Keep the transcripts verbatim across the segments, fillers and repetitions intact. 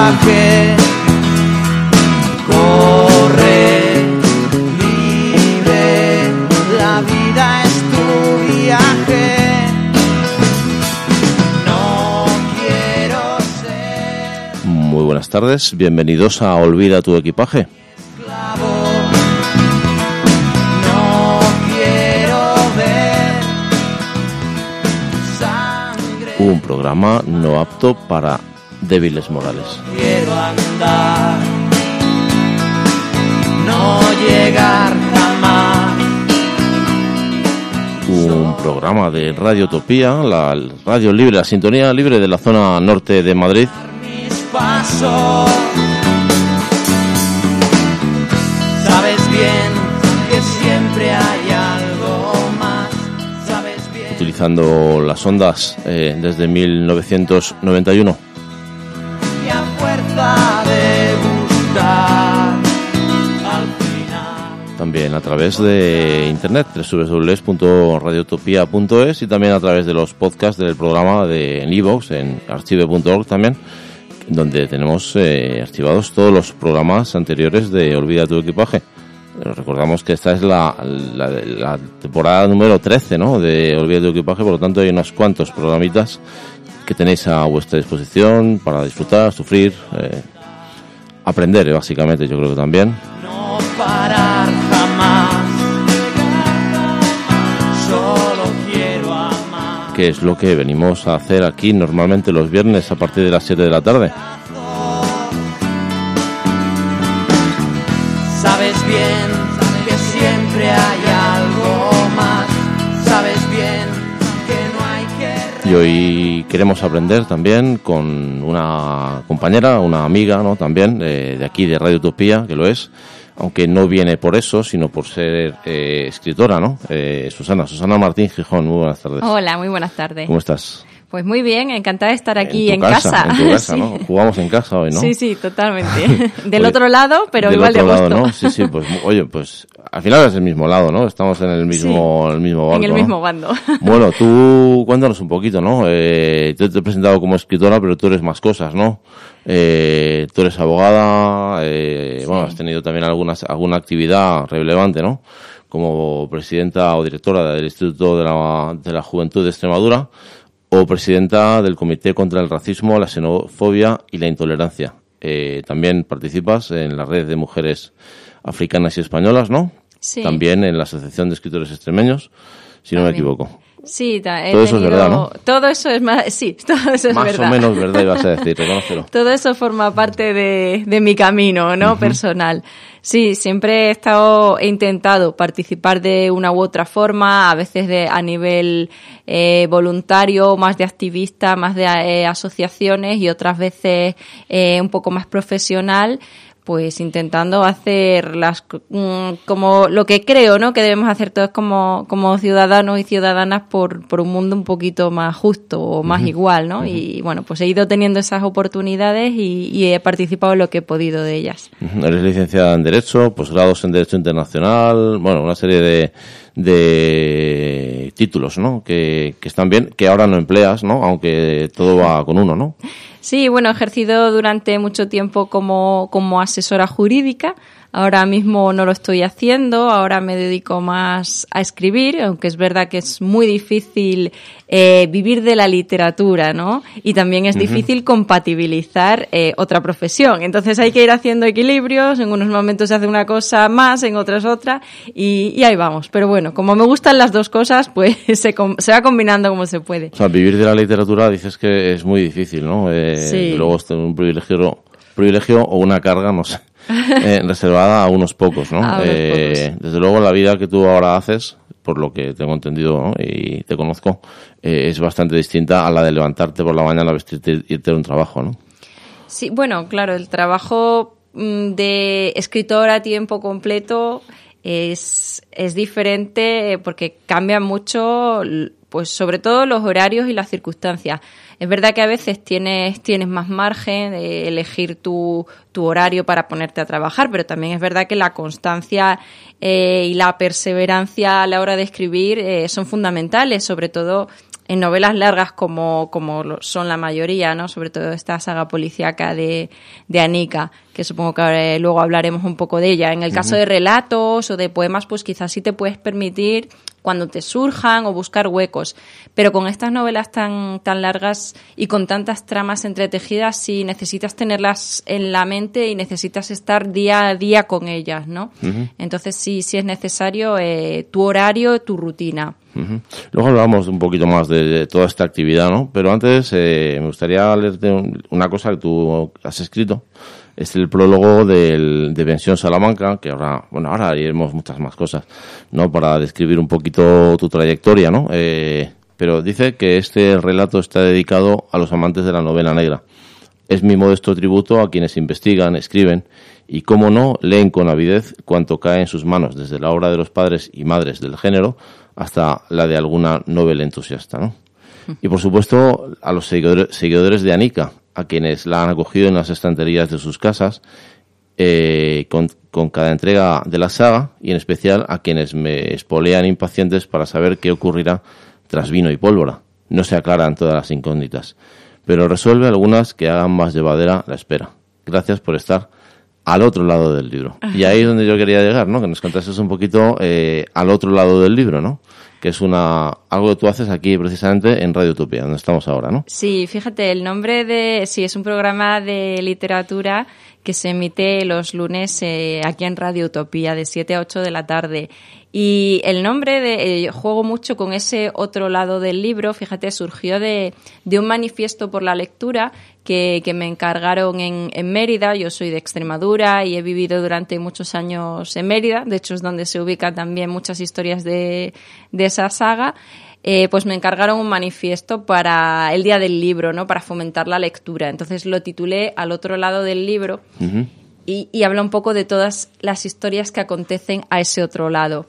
equipaje. Corre, libre, la vida es tu viaje. No quiero ser. Muy buenas tardes, bienvenidos a Olvida tu equipaje. Un programa no apto para débiles morales. Quiero andar, no llegar jamás. Un programa de Radio Utopía, la radio libre, la sintonía libre de la zona norte de Madrid. Mis pasos, sabes bien que siempre hay algo más. Sabes bien. Utilizando las ondas eh, desde mil novecientos noventa y uno. Y a fuerza de buscar al final. También a través de internet, doble u doble u doble u punto radio utopía punto es, y también a través de los podcasts del programa de, en iVoox, en archive punto org también, donde tenemos eh, archivados todos los programas anteriores de Olvida tu equipaje. Recordamos que esta es la, la, la temporada número trece, ¿no?, de Olvida tu equipaje, por lo tanto hay unos cuantos programitas que tenéis a vuestra disposición para disfrutar, sufrir, eh, aprender, eh, básicamente, yo creo que también. No parar jamás, solo quiero amar. Que es lo que venimos a hacer aquí normalmente los viernes a partir de las siete de la tarde. Sabes bien que siempre hay algo más. Sabes bien que no hay que... Y hoy queremos aprender también con una compañera, una amiga, ¿no?, también eh, de aquí de Radio Utopía, que lo es, aunque no viene por eso, sino por ser eh, escritora, ¿no? Eh, Susana, Susana Martín Gijón, muy buenas tardes. Hola, muy buenas tardes. ¿Cómo estás? Pues muy bien, encantada de estar aquí en, en casa, casa. En tu casa, sí. ¿no? Jugamos en casa hoy, ¿no? Sí, sí, totalmente. Del Oye, otro lado, pero del igual otro de gusto. lado, ¿no? Sí, sí, pues oye, pues al final es el mismo lado, ¿no? Estamos en el mismo, Sí, el mismo barco, en el ¿no? mismo bando. Bueno, tú cuéntanos un poquito, ¿no? Eh, yo te he presentado como escritora, pero tú eres más cosas, ¿no? Eh, tú eres abogada, eh, Sí. bueno, has tenido también algunas, alguna actividad relevante, ¿no? Como presidenta o directora del Instituto de la, de la Juventud de Extremadura, o presidenta del Comité contra el Racismo, la Xenofobia y la Intolerancia. Eh, también participas en la red de mujeres africanas y españolas, ¿no? Sí. También en la Asociación de Escritores Extremeños, si no me También. equivoco. Sí, ta- he Todo eso es tenido- verdad, ¿no? Todo eso es más, sí, todo eso es Más verdad. o menos verdad ibas a decir, reconócelo. Todo eso forma parte de, de mi camino, ¿no? Uh-huh. Personal. Sí, siempre he estado, he intentado participar de una u otra forma, a veces de a nivel eh, voluntario, más de activista, más de eh, asociaciones, y otras veces eh, un poco más profesional, pues intentando hacer las como lo que creo, ¿no?, que debemos hacer todos como como ciudadanos y ciudadanas por por un mundo un poquito más justo o más uh-huh. igual, ¿no? Uh-huh. Y bueno, pues he ido teniendo esas oportunidades y, y he participado en lo que he podido de ellas. Uh-huh. Eres licenciada en Derecho, posgrados en Derecho Internacional, bueno, una serie de de títulos, ¿no?, que, que están bien, que ahora no empleas, ¿no?, aunque todo va con uno, ¿no? Sí, bueno, he ejercido durante mucho tiempo como, como asesora jurídica. Ahora mismo no lo estoy haciendo, ahora me dedico más a escribir, aunque es verdad que es muy difícil eh, vivir de la literatura, ¿no? Y también es uh-huh. difícil compatibilizar eh, otra profesión. Entonces hay que ir haciendo equilibrios, en unos momentos se hace una cosa más, en otros otra, y, y ahí vamos. Pero bueno, como me gustan las dos cosas, pues se, se va combinando como se puede. O sea, vivir de la literatura dices que es muy difícil, ¿no? Eh, sí. Luego es un privilegio, privilegio o una carga, no sé. Eh, reservada a unos pocos, ¿no? A unos eh, pocos. Desde luego la vida que tú ahora haces, por lo que tengo entendido, ¿no?, y te conozco, eh, es bastante distinta a la de levantarte por la mañana, vestirte y irte a un trabajo, ¿no? Sí, bueno, claro, el trabajo mmm, de escritora a tiempo completo es, es diferente porque cambia mucho, pues sobre todo los horarios y las circunstancias. Es verdad que a veces tienes, tienes más margen de elegir tu, tu horario para ponerte a trabajar, pero también es verdad que la constancia eh, y la perseverancia a la hora de escribir eh, son fundamentales, sobre todo en novelas largas como, como son la mayoría, ¿no? Sobre todo esta saga policíaca de, de Anika, que supongo que ahora, luego hablaremos un poco de ella. En el caso uh-huh. de relatos o de poemas, pues quizás sí te puedes permitir cuando te surjan o buscar huecos. Pero con estas novelas tan, tan largas y con tantas tramas entretejidas, sí necesitas tenerlas en la mente y necesitas estar día a día con ellas, ¿no? Uh-huh. Entonces sí, sí es necesario eh, tu horario, tu rutina. Uh-huh. Luego hablamos un poquito más de, de toda esta actividad, ¿no? Pero antes eh, me gustaría leerte un, una cosa que tú has escrito. Es el prólogo del, de Pensión Salamanca, que ahora, bueno, ahora haremos muchas más cosas, ¿no? Para describir un poquito tu trayectoria, ¿no? Eh, pero dice que este relato está dedicado a los amantes de la novela negra. Es mi modesto tributo a quienes investigan, escriben y, cómo no, leen con avidez cuanto cae en sus manos, desde la obra de los padres y madres del género hasta la de alguna novela entusiasta, ¿no? Y, por supuesto, a los seguidores, seguidores de Anika, a quienes la han acogido en las estanterías de sus casas, eh, con, con cada entrega de la saga, y en especial a quienes me espolean impacientes para saber qué ocurrirá tras Vino y Pólvora. No se aclaran todas las incógnitas, pero resuelve algunas que hagan más llevadera la espera. Gracias por estar al otro lado del libro. Y ahí es donde yo quería llegar, ¿no? Que nos contases un poquito eh, al otro lado del libro, ¿no? Que es una algo que tú haces aquí precisamente en Radio Utopía, donde estamos ahora, ¿no? Sí, fíjate, el nombre de... Sí, es un programa de literatura que se emite los lunes eh, aquí en Radio Utopía, de siete a ocho de la tarde. Y el nombre de... Eh, juego mucho con ese otro lado del libro, fíjate, surgió de, de un manifiesto por la lectura que, que me encargaron en, en Mérida. Yo soy de Extremadura y he vivido durante muchos años en Mérida. De hecho, es donde se ubican también muchas historias de, de esa saga. Eh, pues me encargaron un manifiesto para el Día del Libro, ¿no? Para fomentar la lectura. Entonces lo titulé Al otro lado del libro. Uh-huh. y, y habla un poco de todas las historias que acontecen a ese otro lado.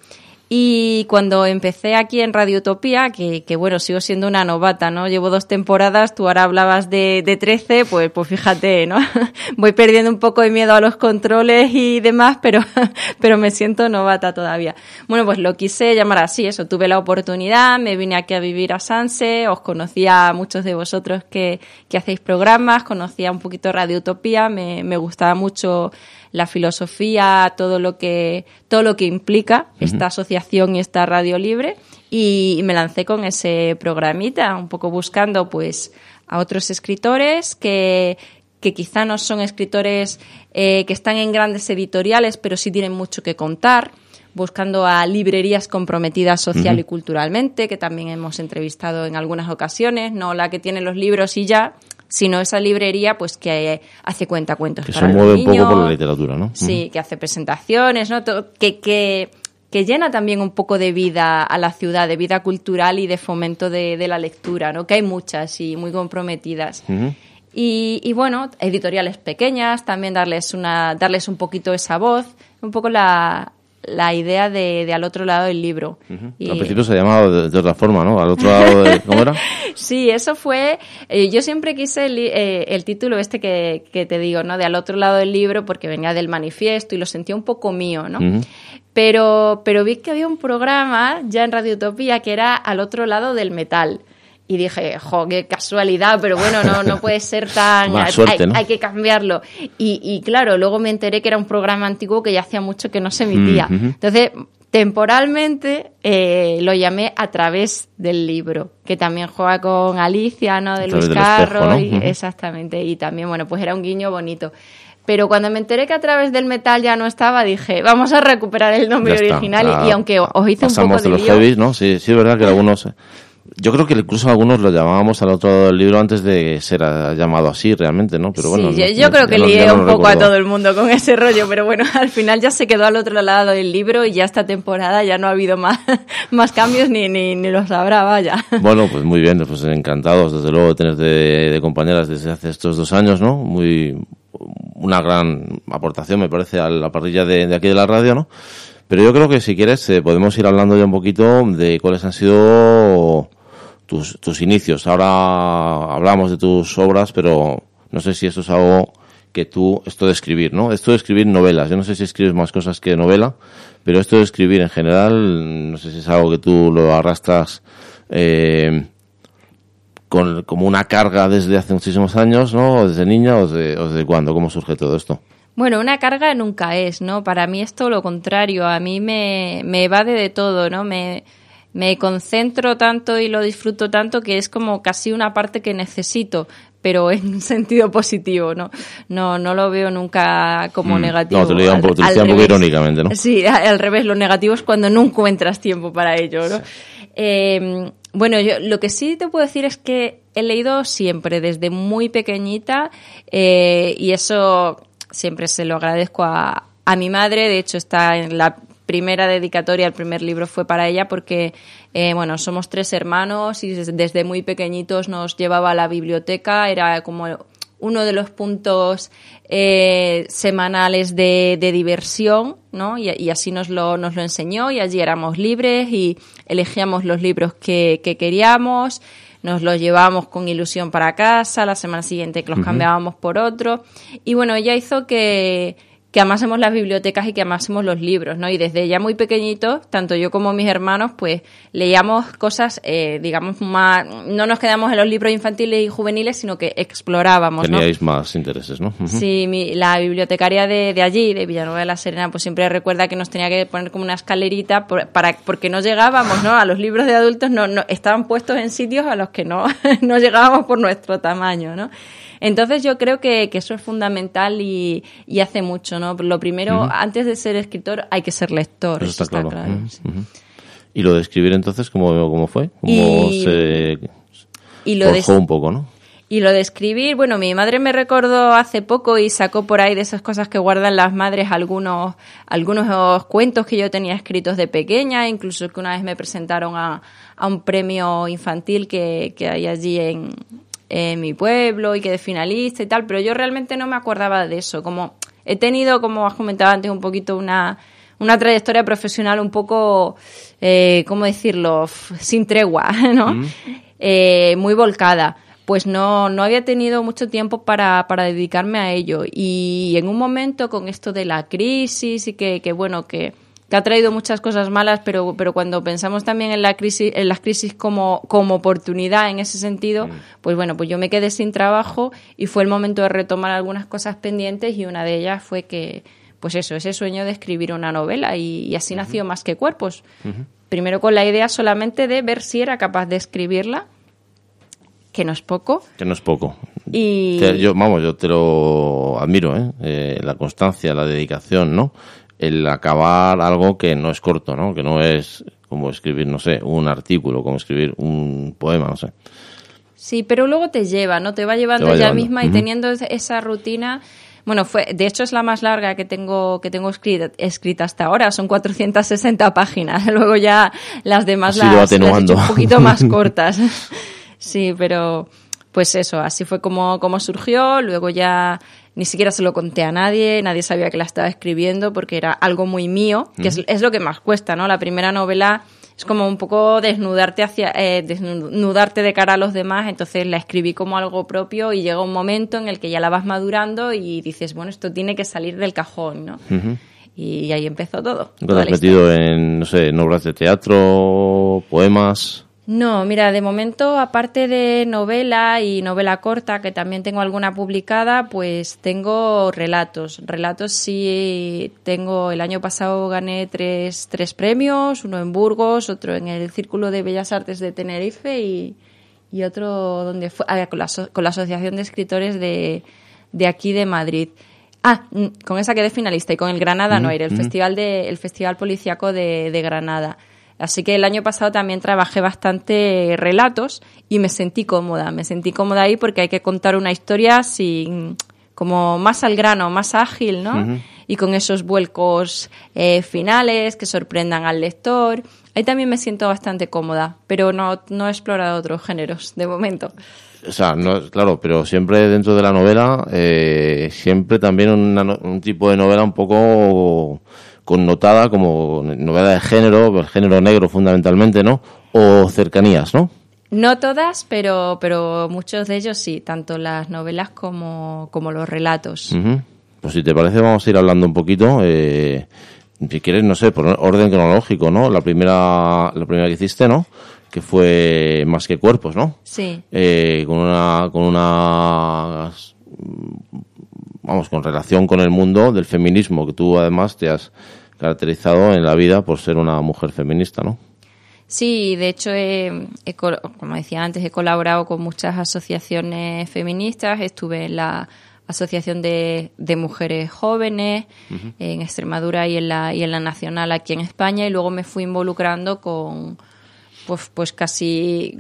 Y cuando empecé aquí en Radio Utopía, que, que bueno, sigo siendo una novata, ¿no? Llevo dos temporadas, tú ahora hablabas de, de trece, pues, pues fíjate, ¿no? Voy perdiendo un poco de miedo a los controles y demás, pero, pero me siento novata todavía. Bueno, pues lo quise llamar así, eso, tuve la oportunidad, me vine aquí a vivir a Sanse, os conocía a muchos de vosotros que, que hacéis programas, conocía un poquito Radio Utopía, me, me gustaba mucho la filosofía, todo lo que todo lo que implica uh-huh. esta asociación y esta radio libre, y, y me lancé con ese programita, un poco buscando pues a otros escritores que que quizá no son escritores eh, que están en grandes editoriales, pero sí tienen mucho que contar, buscando a librerías comprometidas social uh-huh. y culturalmente, que también hemos entrevistado en algunas ocasiones, no la que tiene los libros y ya, sino esa librería pues que hace cuentacuentos que para se mueve un poco por la literatura, ¿no? Sí, uh-huh. que hace presentaciones, ¿no? Todo, que, que, que llena también un poco de vida a la ciudad, de vida cultural y de fomento de, de la lectura, ¿no? Que hay muchas y muy comprometidas. Uh-huh. Y, y bueno, editoriales pequeñas, también darles una darles un poquito esa voz, un poco la... la idea de, de al otro lado del libro. Uh-huh. Y... Al principio se llamaba de, de otra forma, ¿no? Al otro lado de... ¿Cómo era? Sí, eso fue... Eh, yo siempre quise el, eh, el título este que, que te digo, ¿no? De al otro lado del libro, porque venía del manifiesto y lo sentía un poco mío, ¿no? Uh-huh. Pero, pero vi que había un programa ya en Radio Utopía que era al otro lado del metal. Y dije, jo, qué casualidad, pero bueno, no, no puede ser tan... Más suerte, hay, ¿no? hay que cambiarlo. Y, y claro, luego me enteré que era un programa antiguo que ya hacía mucho que no se emitía. Mm-hmm. Entonces, temporalmente eh, lo llamé A través del libro, que también juega con Alicia, ¿no? De Luis Carro. ¿No? Y, uh-huh. Exactamente. Y también, bueno, pues era un guiño bonito. Pero cuando me enteré que A través del metal ya no estaba, dije, vamos a recuperar el nombre original. Y, y aunque os hice un poco de, de los lío... heavies, ¿no? Sí, sí, es verdad que algunos... Yo creo que incluso algunos lo llamábamos al otro lado del libro antes de ser llamado así realmente, ¿no? Pero bueno, sí, no, yo, yo no, creo que no, lié no un poco recuerdo. a todo el mundo con ese rollo, pero bueno, al final ya se quedó al otro lado del libro y ya esta temporada ya no ha habido más, más cambios ni, ni, ni los habrá, vaya. Bueno, pues muy bien, pues encantados desde luego de tenerte de, de compañeras desde hace estos dos años, ¿no? Muy una gran aportación me parece a la parrilla de, de aquí de la radio, ¿no? Pero yo creo que si quieres eh, podemos ir hablando ya un poquito de cuáles han sido... Tus, tus inicios. Ahora hablamos de tus obras, pero no sé si esto es algo que tú, esto de escribir, ¿no? Esto de escribir novelas. Yo no sé si escribes más cosas que novela, pero esto de escribir en general, no sé si es algo que tú lo arrastras, eh, con, como una carga desde hace muchísimos años, ¿no? ¿O desde niña o desde, o desde cuándo? ¿Cómo surge todo esto? Bueno, una carga nunca es, ¿no? Para mí es todo lo contrario. A mí me, me evade de todo, ¿no? Me, me concentro tanto y lo disfruto tanto que es como casi una parte que necesito, pero en un sentido positivo, ¿no? No, no lo veo nunca como mm, negativo. No, te lo digo un poco, te lo decía un poco irónicamente, ¿no? Sí, al revés, lo negativo es cuando no encuentras tiempo para ello, ¿no? Sí. Eh, bueno, yo lo que sí te puedo decir es que he leído siempre, desde muy pequeñita, eh, y eso siempre se lo agradezco a, a mi madre. De hecho, está en la primera dedicatoria, el primer libro fue para ella porque, eh, bueno, somos tres hermanos y desde, desde muy pequeñitos nos llevaba a la biblioteca, era como uno de los puntos eh, semanales de, de diversión, ¿no? Y, y así nos lo, nos lo enseñó, y allí éramos libres y elegíamos los libros que, que queríamos, nos los llevábamos con ilusión para casa, la semana siguiente los uh-huh. cambiábamos por otro, y bueno, ella hizo que... que amásemos las bibliotecas y que amásemos los libros, ¿no? Y desde ya muy pequeñitos, tanto yo como mis hermanos, pues leíamos cosas, eh, digamos, más... No nos quedamos en los libros infantiles y juveniles, sino que explorábamos, ¿no? Teníais más intereses, ¿no? Uh-huh. Sí, mi, la bibliotecaria de, de allí, de Villanueva de la Serena, pues siempre recuerda que nos tenía que poner como una escalerita por, para, porque no llegábamos, ¿no? A los libros de adultos no, no estaban puestos en sitios a los que no, no llegábamos por nuestro tamaño, ¿no? Entonces yo creo que, que eso es fundamental y, y hace mucho, ¿no? Lo primero, uh-huh. antes de ser escritor, hay que ser lector. Eso está, está claro. claro Uh-huh. sí. Uh-huh. ¿Y lo de escribir entonces cómo, cómo fue? ¿Cómo y, se y lo forjó de, un poco, no? Y lo de escribir, bueno, mi madre me recordó hace poco y sacó por ahí de esas cosas que guardan las madres algunos, algunos cuentos que yo tenía escritos de pequeña, incluso que una vez me presentaron a, a un premio infantil que, que hay allí en... en mi pueblo y quedé finalista y tal, pero yo realmente no me acordaba de eso. Como he tenido, como has comentado antes, un poquito una, una trayectoria profesional un poco, eh, ¿cómo decirlo?, sin tregua, ¿no? Mm. Eh, muy volcada. Pues no, no había tenido mucho tiempo para, para dedicarme a ello. Y en un momento con esto de la crisis y que, que bueno, que... que ha traído muchas cosas malas, pero pero cuando pensamos también en la crisis, en las crisis como como oportunidad en ese sentido, mm. pues bueno, pues yo me quedé sin trabajo y fue el momento de retomar algunas cosas pendientes, y una de ellas fue que, pues eso, ese sueño de escribir una novela, y, y así uh-huh. nació Más que Cuerpos. Uh-huh. Primero con la idea solamente de ver si era capaz de escribirla, que no es poco. Que no es poco. Y te, yo, vamos, yo te lo admiro, ¿eh? Eh, la constancia, la dedicación, ¿no? El acabar algo que no es corto, ¿no? Que no es como escribir, no sé, un artículo, como escribir un poema, no sé. Sí, pero luego te lleva, ¿no? Te va llevando te va ella llevando. misma, y uh-huh. teniendo esa rutina... Bueno, fue, de hecho es la más larga que tengo que tengo escrita, escrita hasta ahora, son cuatrocientas sesenta páginas. Luego ya las demás las, las he hecho un poquito más cortas. Sí, pero pues eso, así fue como, como surgió. Luego ya... Ni siquiera se lo conté a nadie, nadie sabía que la estaba escribiendo porque era algo muy mío, que mm. es, es lo que más cuesta, ¿no? La primera novela es como un poco desnudarte hacia eh, desnudarte de cara a los demás, entonces la escribí como algo propio, y llega un momento en el que ya la vas madurando y dices, bueno, esto tiene que salir del cajón, ¿no? Uh-huh. Y ahí empezó todo. ¿Te has metido en, no sé, en obras de teatro, poemas? No, mira, de momento, aparte de novela y novela corta, que también tengo alguna publicada, pues tengo relatos. Relatos sí tengo, el año pasado gané tres, tres premios, uno en Burgos, otro en el Círculo de Bellas Artes de Tenerife y, y otro donde fue, ah, con, la, con la Asociación de Escritores de, de aquí de Madrid. Ah, con esa quedé finalista, y con el Granada mm, Noir, el mm. festival de, el Festival Policíaco de, de Granada. Así que el año pasado también trabajé bastante relatos y me sentí cómoda, me sentí cómoda ahí porque hay que contar una historia sin, como más al grano, más ágil, ¿no? Uh-huh. Y con esos vuelcos eh, finales que sorprendan al lector. Ahí también me siento bastante cómoda, pero no, no he explorado otros géneros de momento. O sea, no, claro, pero siempre dentro de la novela, eh, siempre también una, un tipo de novela un poco... connotada como novela de género, el género negro fundamentalmente, ¿no? O cercanías, ¿no? No todas, pero pero muchos de ellos sí, tanto las novelas como, como los relatos. Uh-huh. Pues si te parece vamos a ir hablando un poquito, eh, si quieres, no sé, por orden cronológico, ¿no? La primera la primera que hiciste, ¿no? que fue Más que cuerpos, ¿no? Sí. Eh, con una, con una, vamos, con relación con el mundo del feminismo, que tú además te has caracterizado en la vida por ser una mujer feminista, ¿no? Sí, de hecho, he, he, como decía antes, he colaborado con muchas asociaciones feministas. Estuve en la Asociación de, de Mujeres Jóvenes uh-huh. en Extremadura y en la y en la Nacional aquí en España, y luego me fui involucrando con pues pues casi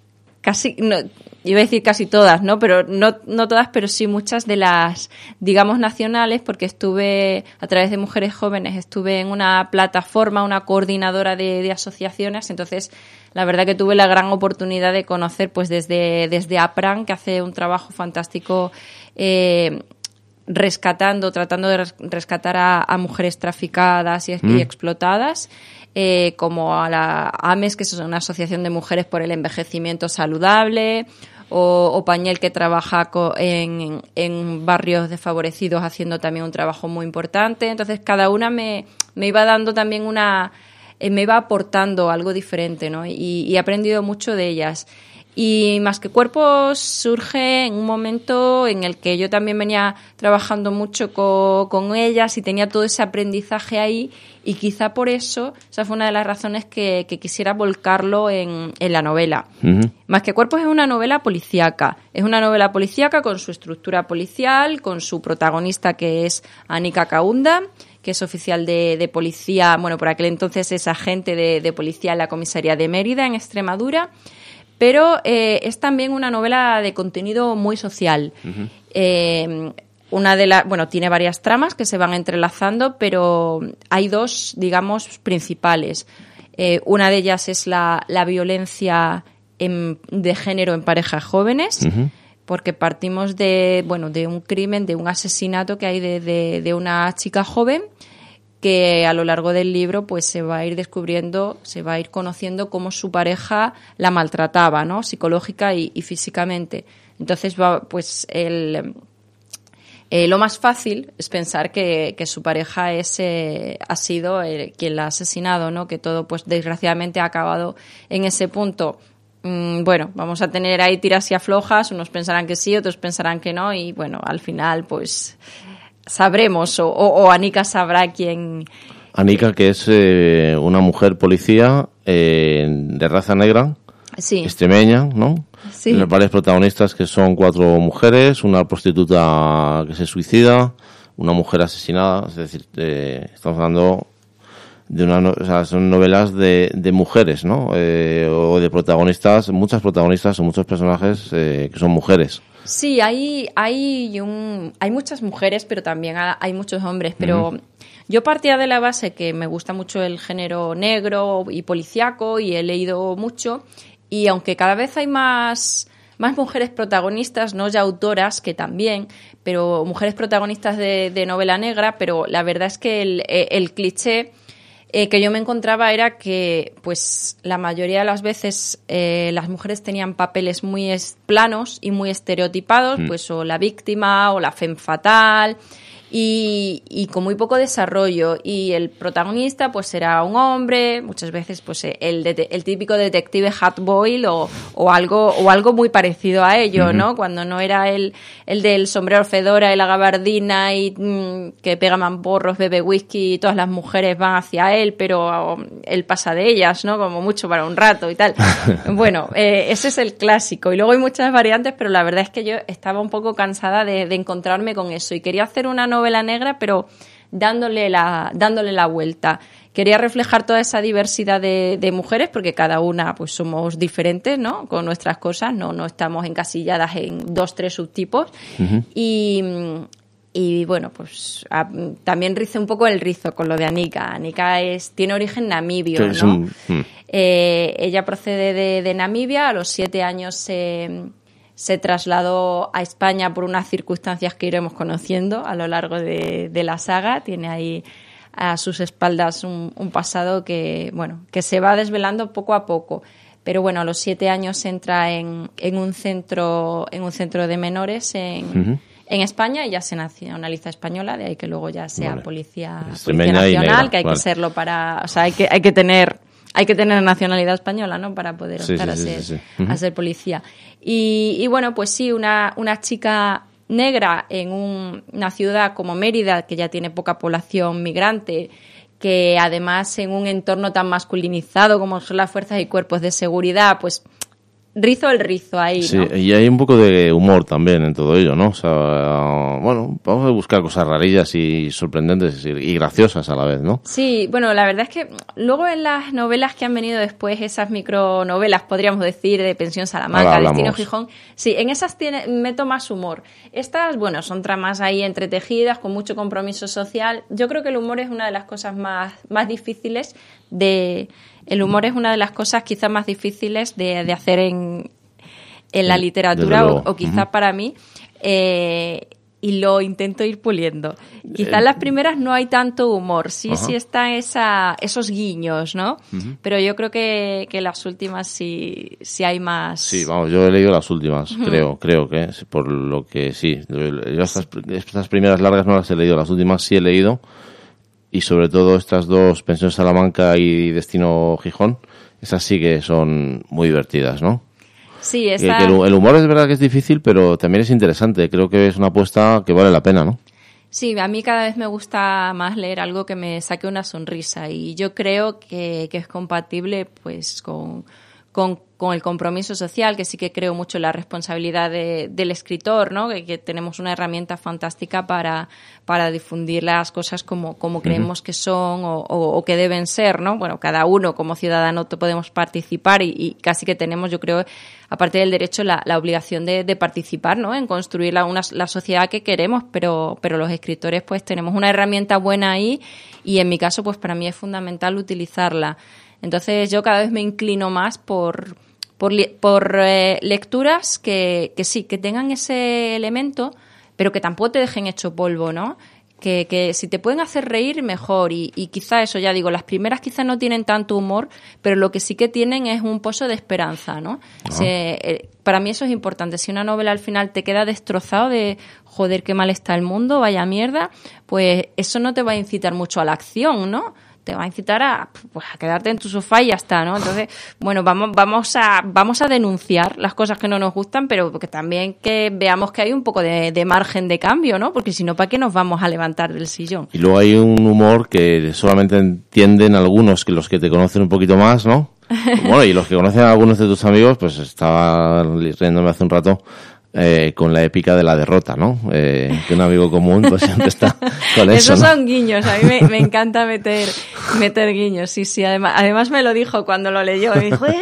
casi no, iba a decir casi todas, ¿no? Pero no no todas, pero sí muchas de las, digamos, nacionales, porque estuve a través de Mujeres Jóvenes, estuve en una plataforma, una coordinadora de, de asociaciones. Entonces, la verdad que tuve la gran oportunidad de conocer, pues desde desde APRAN, que hace un trabajo fantástico eh, rescatando, tratando de rescatar a, a mujeres traficadas y, mm. y explotadas. Eh, como a la AMES, que es una asociación de mujeres por el envejecimiento saludable, o, o Pañel, que trabaja co, en, en barrios desfavorecidos haciendo también un trabajo muy importante. Entonces, cada una me, me iba dando también una... Eh, me iba aportando algo diferente, ¿no? Y, y he aprendido mucho de ellas. Y Más que cuerpos surge en un momento en el que yo también venía trabajando mucho con, con ellas y tenía todo ese aprendizaje ahí, y quizá por eso, esa fue una de las razones que, que quisiera volcarlo en, en la novela. Uh-huh. Más que cuerpos es una novela policíaca, es una novela policíaca con su estructura policial, con su protagonista, que es Anika Kaunda, que es oficial de, de policía, bueno, por aquel entonces es agente de, de policía en la comisaría de Mérida, en Extremadura. Pero eh, es también una novela de contenido muy social. Uh-huh. Eh, una de las, bueno, tiene varias tramas que se van entrelazando, pero hay dos, digamos, principales. Eh, una de ellas es la, la violencia en, de género en parejas jóvenes, uh-huh. porque partimos de, bueno, de un crimen, de un asesinato que hay de, de, de una chica joven, que a lo largo del libro pues se va a ir descubriendo, se va a ir conociendo cómo su pareja la maltrataba, ¿no? Psicológica y, y físicamente. Entonces, va, pues el, eh, lo más fácil es pensar que, que su pareja es, eh, ha sido eh, quien la ha asesinado, ¿no? Que todo, pues desgraciadamente, ha acabado en ese punto. Mm, bueno, vamos a tener ahí tiras y aflojas, unos pensarán que sí, otros pensarán que no, y bueno, al final, pues... sabremos, o, o, o Anika sabrá quién... Anika, que es eh, una mujer policía eh, de raza negra, sí. extremeña, ¿no? Sí. Los varios protagonistas, que son cuatro mujeres, una prostituta que se suicida, una mujer asesinada. Es decir, eh, estamos hablando de una, o sea, son novelas de, de mujeres, ¿no? Eh, o de protagonistas, muchas protagonistas o muchos personajes eh, que son mujeres. Sí, hay hay un hay muchas mujeres, pero también hay muchos hombres, pero uh-huh. yo partía de la base que me gusta mucho el género negro y policíaco, y he leído mucho, y aunque cada vez hay más más mujeres protagonistas, no ya autoras, que también, pero mujeres protagonistas de, de novela negra, pero la verdad es que el, el cliché Eh, que yo me encontraba era que, pues, la mayoría de las veces eh, las mujeres tenían papeles muy es- planos y muy estereotipados, mm. pues, o la víctima o la femme fatal, y, y con muy poco desarrollo. Y el protagonista, pues, era un hombre, muchas veces, pues, el, de- el típico detective hardboiled o, o algo o algo muy parecido a ello, mm-hmm. ¿no? Cuando no era el, el del sombrero fedora y la gabardina y mmm, que pega mamporros, bebe whisky y todas las mujeres van hacia él, pero él pasa de ellas, ¿no? Como mucho para un rato y tal. Bueno, eh, ese es el clásico. Y luego hay muchas variantes, pero la verdad es que yo estaba un poco cansada de, de encontrarme con eso, y quería hacer una novela negra, pero dándole la, dándole la vuelta. Quería reflejar toda esa diversidad de, de mujeres, porque cada una, pues, somos diferentes, ¿no? Con nuestras cosas, no, no estamos encasilladas en dos, tres subtipos. Uh-huh. Y, y bueno, pues a, también rice un poco el rizo con lo de Anika. Anika es, tiene origen namibio, ¿no? Un... Hmm. Eh, ella procede de, de Namibia, a los siete años se... se trasladó a España por unas circunstancias que iremos conociendo a lo largo de, de la saga. Tiene ahí a sus espaldas un, un pasado que, bueno, que se va desvelando poco a poco. Pero bueno, a los siete años entra en, en un centro, en un centro de menores en, uh-huh. en España, y ya se nacionaliza española, de ahí que luego ya sea vale. policía, policía nacional, negra, que hay vale. que serlo para, o sea, hay que, hay que tener hay que tener nacionalidad española, ¿no? Para poder sí, optar sí, a, sí, ser, sí, sí. Uh-huh. a ser policía. Y, y bueno, pues sí, una, una chica negra en un, una ciudad como Mérida, que ya tiene poca población migrante, que además en un entorno tan masculinizado como son las fuerzas y cuerpos de seguridad, pues rizo el rizo ahí, sí, ¿no? Y hay un poco de humor también en todo ello, ¿no? O sea, bueno, vamos a buscar cosas rarillas y sorprendentes y graciosas a la vez, ¿no? Sí, bueno, la verdad es que luego en las novelas que han venido después, esas micronovelas, podríamos decir, de Pensión Salamanca, Destino Gijón, sí, en esas tiene, meto más humor. Estas, bueno, son tramas ahí entretejidas, con mucho compromiso social. Yo creo que el humor es una de las cosas más, más difíciles de... El humor es una de las cosas quizás más difíciles de, de hacer en, en la literatura o, o quizás uh-huh. para mí, eh, y lo intento ir puliendo. Quizás en las primeras no hay tanto humor, sí, uh-huh. sí están esa, esos guiños, ¿no? Uh-huh. Pero yo creo que, que las últimas sí, sí hay más... Sí, vamos, yo he leído las últimas, uh-huh. creo, creo que, por lo que sí. Yo estas, estas primeras largas no las he leído, las últimas sí he leído. Y sobre todo estas dos, Pensión Salamanca y Destino Gijón, esas sí que son muy divertidas, ¿no? Sí, esa... que, que el, el humor es verdad que es difícil, pero también es interesante. Creo que es una apuesta que vale la pena, ¿no? Sí, a mí cada vez me gusta más leer algo que me saque una sonrisa y yo creo que, que es compatible pues con, con, con el compromiso social, que sí que creo mucho en la responsabilidad de, del escritor, ¿no? Que, que tenemos una herramienta fantástica para, para difundir las cosas como, como creemos uh-huh. que son o, o, o que deben ser, ¿no? Bueno, cada uno como ciudadano podemos participar y, y casi que tenemos, yo creo, aparte del derecho, la, la obligación de, de participar, ¿no? En construir la, una, la sociedad que queremos, pero, pero los escritores pues tenemos una herramienta buena ahí y en mi caso pues para mí es fundamental utilizarla. Entonces yo cada vez me inclino más por... por, por eh, lecturas que, que sí, que tengan ese elemento, pero que tampoco te dejen hecho polvo, ¿no? Que, que si te pueden hacer reír, mejor. Y, y quizá eso, ya digo, las primeras quizá no tienen tanto humor, pero lo que sí que tienen es un pozo de esperanza, ¿no? Uh-huh. Se, eh, para mí eso es importante. Si una novela al final te queda destrozado de, joder, qué mal está el mundo, vaya mierda, pues eso no te va a incitar mucho a la acción, ¿no? Te va a incitar a, pues, a quedarte en tu sofá y ya está, ¿no? Entonces, bueno, vamos, vamos a, vamos a denunciar las cosas que no nos gustan, pero que también que veamos que hay un poco de, de margen de cambio, ¿no? Porque si no, ¿para qué nos vamos a levantar del sillón? Y luego hay un humor que solamente entienden algunos, que los que te conocen un poquito más, ¿no? Bueno, y los que conocen a algunos de tus amigos, pues estaba riéndome hace un rato, Eh, con la épica de la derrota, ¿no? Eh, que un amigo común pues siempre está con eso, Esos ¿no? son guiños, a mí me, me encanta meter meter guiños, sí, sí, además, además me lo dijo cuando lo leyó, me dijo, ¡eh!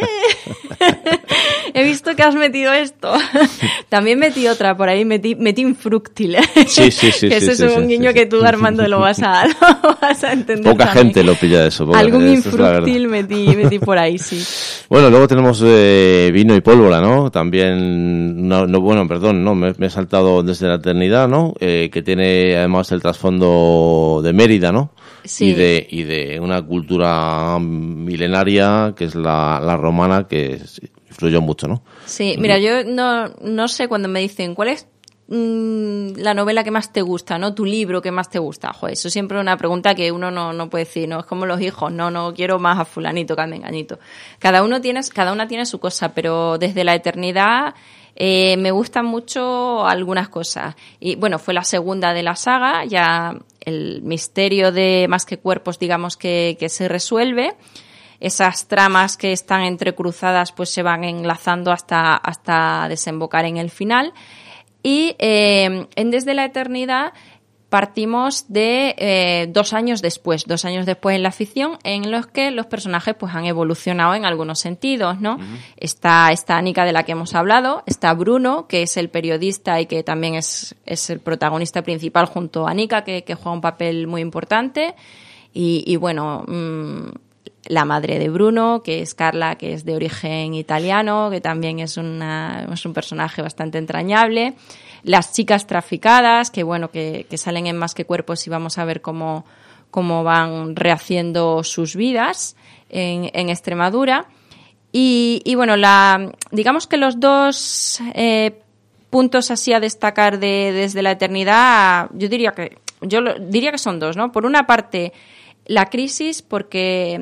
He visto que has metido esto. También metí otra por ahí, metí, metí infrúctil. Sí, sí, sí. Que ese sí, es sí, un sí, guiño sí, que tú, sí. Armando, lo vas a, lo vas a entender. Poca también. gente lo pilla eso. Poca, Algún infrúctil metí, metí por ahí, sí. Bueno, luego tenemos eh, Vino y Pólvora, ¿no? También, no, no bueno, perdón, no, me, me he saltado Desde la Eternidad, ¿no? Eh, que tiene además el trasfondo de Mérida, ¿no? Sí. Y de, y de una cultura milenaria que es la, la romana, que influyó mucho, ¿no? Sí, mira, yo no, no sé cuando me dicen, ¿cuál es mmm, la novela que más te gusta, ¿no? Tu libro que más te gusta. Joder, eso siempre es una pregunta que uno no, no puede decir, ¿no? Es como los hijos, no, no quiero más a fulanito que a mengañito. Cada uno tiene, cada una tiene su cosa, pero Desde la Eternidad eh, me gustan mucho algunas cosas. Y bueno, fue la segunda de la saga, ya el misterio de Más que cuerpos, digamos que, que se resuelve. Esas tramas que están entrecruzadas pues se van enlazando hasta, hasta desembocar en el final. Y eh, en Desde la Eternidad partimos de eh, dos años después, dos años después en la ficción, en los que los personajes pues han evolucionado en algunos sentidos, ¿no? Uh-huh. Está, está Anika, de la que hemos hablado, está Bruno, que es el periodista y que también es, es el protagonista principal junto a Anika, que, que juega un papel muy importante. Y, y bueno, mmm, la madre de Bruno, que es Carla, que es de origen italiano, que también es, una, es un personaje bastante entrañable. Las chicas traficadas, que bueno, que, que salen en Más que cuerpos y vamos a ver cómo, cómo van rehaciendo sus vidas en, en Extremadura. Y, y bueno, la, digamos que los dos eh, puntos así a destacar de Desde la Eternidad, yo diría que, yo lo, diría que son dos, ¿no? Por una parte, la crisis, porque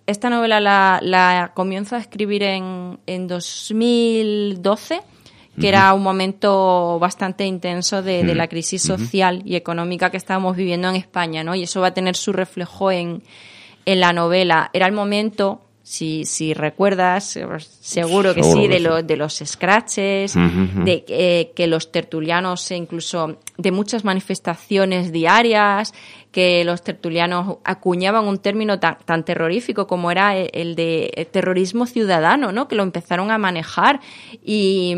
esta novela la, la comienzo a escribir en, en dos mil doce, que uh-huh. era un momento bastante intenso de, uh-huh. de la crisis social uh-huh. y económica que estábamos viviendo en España, ¿no? Y eso va a tener su reflejo en, en la novela. Era el momento... Si, si recuerdas, seguro que seguro sí, que de, sí. Lo, de los scratches, uh-huh. de eh, que los tertulianos, incluso de muchas manifestaciones diarias, que los tertulianos acuñaban un término tan, tan terrorífico como era el, el de terrorismo ciudadano, ¿no? Que lo empezaron a manejar y,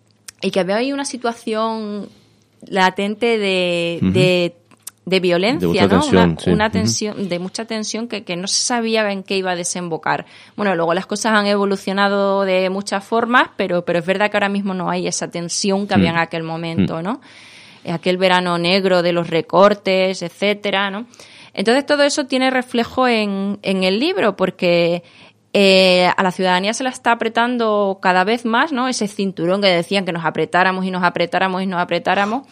y que había ahí una situación latente de... Uh-huh. de de violencia, de ¿no? Tensión, una, sí. una tensión, uh-huh. de mucha tensión que, que no se sabía en qué iba a desembocar. Bueno, luego las cosas han evolucionado de muchas formas, pero, pero es verdad que ahora mismo no hay esa tensión que había uh-huh. en aquel momento, uh-huh. ¿no? Aquel verano negro de los recortes, etcétera, ¿no? Entonces todo eso tiene reflejo en, en el libro, porque eh, a la ciudadanía se la está apretando cada vez más, ¿no? Ese cinturón que decían que nos apretáramos y nos apretáramos y nos apretáramos.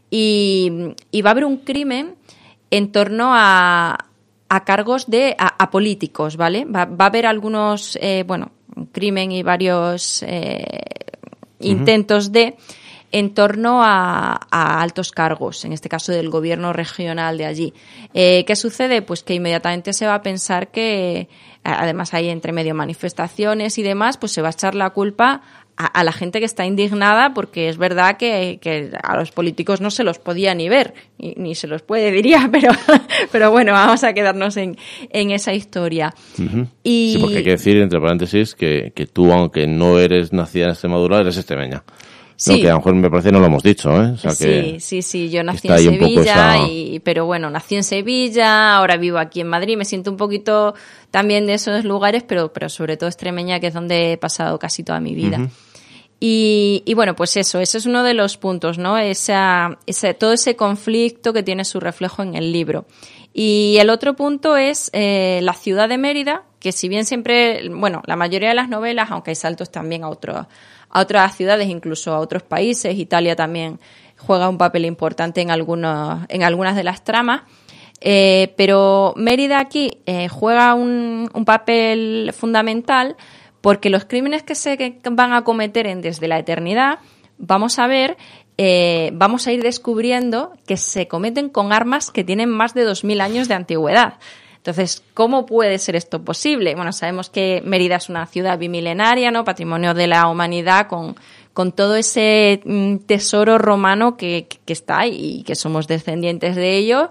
Y, y va a haber un crimen en torno a, a cargos de a, a políticos, ¿vale? Va, va a haber algunos, eh, bueno, un crimen y varios eh, uh-huh. intentos de en torno a, a altos cargos, en este caso del gobierno regional de allí. Eh, ¿Qué sucede? Pues que inmediatamente se va a pensar que, además hay entre medio manifestaciones y demás, pues se va a echar la culpa a, a la gente que está indignada, porque es verdad que, que a los políticos no se los podía ni ver, ni, ni se los puede, diría, pero, pero bueno, vamos a quedarnos en, en esa historia. Uh-huh. Y... Sí, porque hay que decir, entre paréntesis, que, que tú, aunque no eres nacida en Extremadura, eres extremeña. Sí. No, que a lo mejor me parece no lo hemos dicho, ¿eh? O sea, sí, que, sí, sí, yo nací en Sevilla, esa... y, pero bueno, nací en Sevilla, ahora vivo aquí en Madrid, me siento un poquito también de esos lugares, pero, pero sobre todo extremeña, que es donde he pasado casi toda mi vida. Uh-huh. Y, y bueno, pues eso, ese es uno de los puntos, ¿no? Esa, ese, todo ese conflicto que tiene su reflejo en el libro. Y el otro punto es eh, la ciudad de Mérida, que si bien siempre, bueno, la mayoría de las novelas, aunque hay saltos también a otros, a otras ciudades, incluso a otros países, Italia también juega un papel importante en algunos, en algunas de las tramas, eh, pero Mérida aquí eh, juega un, un papel fundamental, porque los crímenes que se van a cometer en Desde la Eternidad, vamos a ver, eh, vamos a ir descubriendo que se cometen con armas que tienen más de dos mil años de antigüedad. Entonces, ¿cómo puede ser esto posible? Bueno, sabemos que Mérida es una ciudad bimilenaria, ¿no? Patrimonio de la humanidad, con, con todo ese mm, tesoro romano que, que está ahí y que somos descendientes de ello,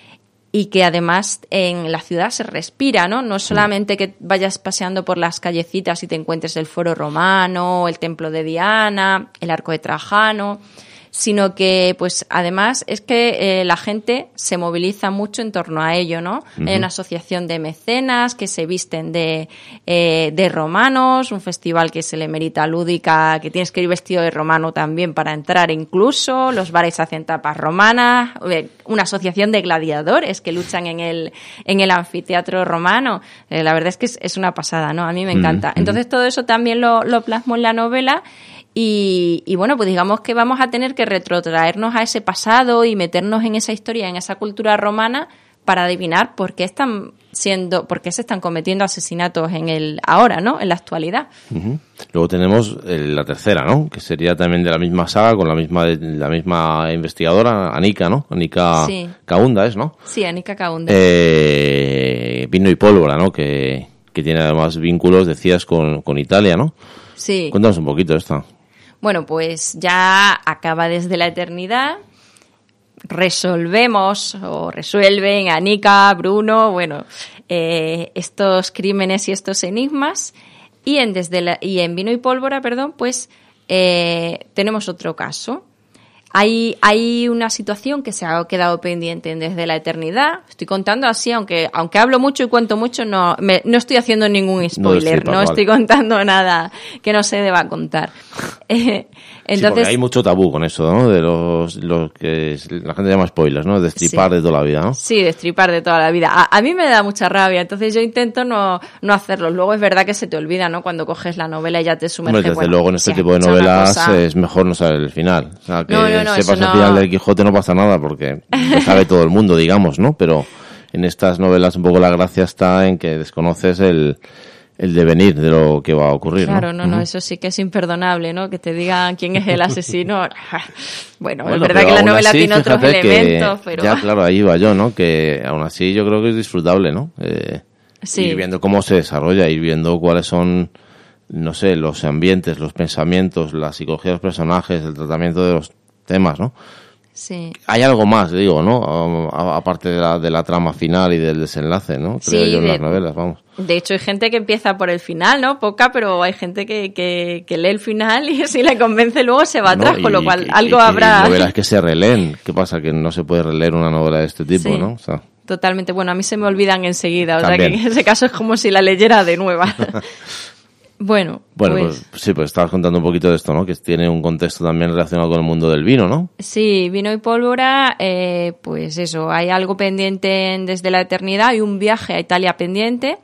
y que además en la ciudad se respira, ¿no? No solamente que vayas paseando por las callecitas y te encuentres el Foro Romano, el Templo de Diana, el Arco de Trajano, sino que, pues, además es que eh, la gente se moviliza mucho en torno a ello, ¿no? Uh-huh. Hay una asociación de mecenas que se visten de, eh, de romanos, un festival que se le merita lúdica, que tienes que ir vestido de romano también para entrar incluso, los bares hacen tapas romanas, una asociación de gladiadores que luchan en el, en el anfiteatro romano. Eh, la verdad es que es, es una pasada, ¿no? A mí me encanta. Uh-huh. Entonces todo eso también lo, lo plasmo en la novela. Y, y bueno, pues digamos que vamos a tener que retrotraernos a ese pasado y meternos en esa historia, en esa cultura romana, para adivinar por qué están siendo, por qué se están cometiendo asesinatos en el ahora, ¿no? En la actualidad. Uh-huh. Luego tenemos la tercera, ¿no? Que sería también de la misma saga, con la misma la misma investigadora, Anika, ¿no? Anika sí. Kaunda es, ¿no? Sí, Anika Kaunda. Eh, Vino y pólvora, ¿no? Que, que tiene además vínculos, decías, con, con Italia, ¿no? Sí. Cuéntanos un poquito esta. Bueno, pues ya acaba Desde la Eternidad, resolvemos o resuelven Anika, Bruno, bueno, eh, estos crímenes y estos enigmas, y en Desde la, y en Vino y Pólvora, perdón, pues eh, tenemos otro caso. Hay, hay una situación que se ha quedado pendiente en Desde la Eternidad. Estoy contando así, aunque aunque hablo mucho y cuento mucho, no me, no estoy haciendo ningún spoiler, no, no estoy contando nada que no se deba contar. Eh, entonces, sí, porque hay mucho tabú con eso, ¿no? De los, los que la gente llama spoilers, ¿no? Destripar sí. de toda la vida, ¿no? Sí, destripar de toda la vida. A, a mí me da mucha rabia, entonces yo intento no, no hacerlo. Luego es verdad que se te olvida, ¿no? Cuando coges la novela y ya te sumerges. Hombre, desde bueno, luego en este tipo de novelas es mejor no saber el final. O sea, que no, no, no, sepas el no... final del Quijote no pasa nada porque lo sabe todo el mundo, digamos, ¿no? Pero en estas novelas un poco la gracia está en que desconoces el, el devenir de lo que va a ocurrir. Claro, no, no, uh-huh. no, eso sí que es imperdonable, ¿no? Que te digan quién es el asesino. bueno, bueno, es verdad que la novela así, tiene otros elementos, pero... Ya, claro, ahí iba yo, ¿no? Que aún así yo creo que es disfrutable, ¿no? Eh, sí. Ir viendo cómo se desarrolla, ir viendo cuáles son, no sé, los ambientes, los pensamientos, la psicología de los personajes, el tratamiento de los temas, ¿no? Sí. Hay algo más, digo, ¿no? Aparte de la, de la trama final y del desenlace, ¿no? Creo sí, yo en de, las novelas, vamos. De hecho, hay gente que empieza por el final, ¿no? Poca, pero hay gente que, que, que lee el final y si le convence luego se va atrás, no, y, con lo cual y, algo y, habrá... Y novelas que se releen. ¿Qué pasa? Que no se puede releer una novela de este tipo, sí, ¿no? O sea, totalmente. Bueno, a mí se me olvidan enseguida, o también. sea que en ese caso es como si la leyera de nueva. Bueno, bueno pues... pues sí, pues estabas contando un poquito de esto, ¿no? Que tiene un contexto también relacionado con el mundo del vino, ¿no? Sí, Vino y Pólvora, eh, pues eso, hay algo pendiente en Desde la Eternidad, hay un viaje a Italia pendiente.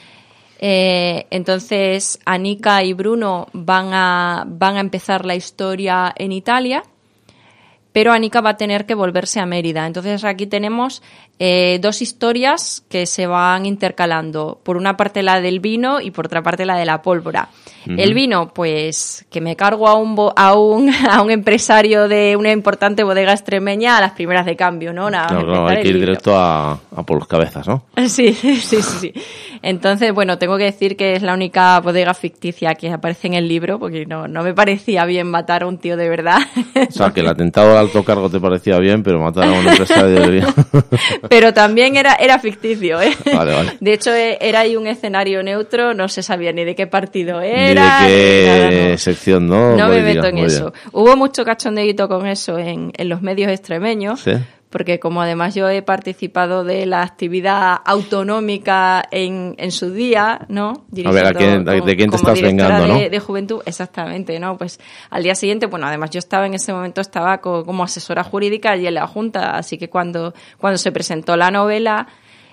Eh, entonces, Anika y Bruno van a, van a empezar la historia en Italia, pero Anika va a tener que volverse a Mérida. Entonces, aquí tenemos eh, dos historias que se van intercalando. Por una parte la del vino y por otra parte la de la pólvora. Uh-huh. El vino, pues, que me cargo a un, bo- a un a un empresario de una importante bodega extremeña a las primeras de cambio, ¿no? Nada, claro, claro, hay que ir directo a, a por los cabezas, ¿no? Sí, sí, sí, sí. Entonces, bueno, tengo que decir que es la única bodega ficticia que aparece en el libro, porque no, no me parecía bien matar a un tío de verdad. O sea, que el atentado al alto cargo te parecía bien, pero matar a un empresario de vino... Pero también era, era ficticio, ¿eh? Vale, vale. De hecho, era ahí un escenario neutro, no se sabía ni de qué partido era. Ni de qué nada, no. sección, ¿no? No Política. me meto en Muy eso. bien. Hubo mucho cachondeíto con eso en, en los medios extremeños. ¿Sí? Porque como además yo he participado de la actividad autonómica en, en su día, ¿no? A ver, ¿a quién, como, ¿de quién te como estás vengando, de, no? de juventud, exactamente, ¿no? Pues al día siguiente, bueno, además yo estaba en ese momento, estaba co, como asesora jurídica allí en la Junta, así que cuando, cuando se presentó la novela...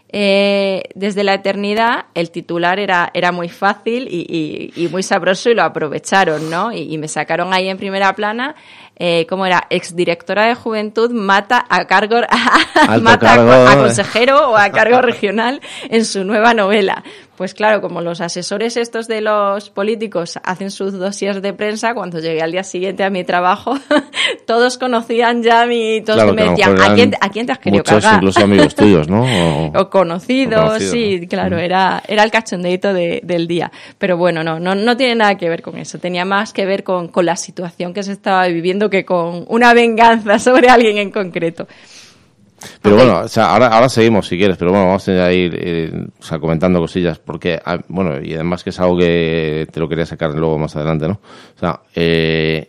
Eh, Desde la Eternidad, el titular era, era muy fácil y, y, y muy sabroso y lo aprovecharon, ¿no? Y, y me sacaron ahí en primera plana, eh, ¿cómo era? Exdirectora de Juventud mata a cargo, a, mata cargo, a, a consejero o a cargo regional en su nueva novela. Pues claro, como los asesores estos de los políticos hacen sus dossiers de prensa, cuando llegué al día siguiente a mi trabajo, todos conocían ya mi... Todos claro, me decían, ¿a quién, ¿a quién te has querido muchos, cargar? Incluso amigos tuyos, ¿no? O, o conocidos, o conocido, sí, ¿no? claro, Mm. era, era el cachondeito de, del día. Pero bueno, no, no, no tiene nada que ver con eso. Tenía más que ver con, con la situación que se estaba viviendo que con una venganza sobre alguien en concreto. Pero okay. bueno, o sea, ahora, ahora seguimos si quieres, pero bueno, vamos a ir eh, o sea, comentando cosillas, porque, bueno, y además que es algo que te lo quería sacar luego más adelante, ¿no? O sea, eh,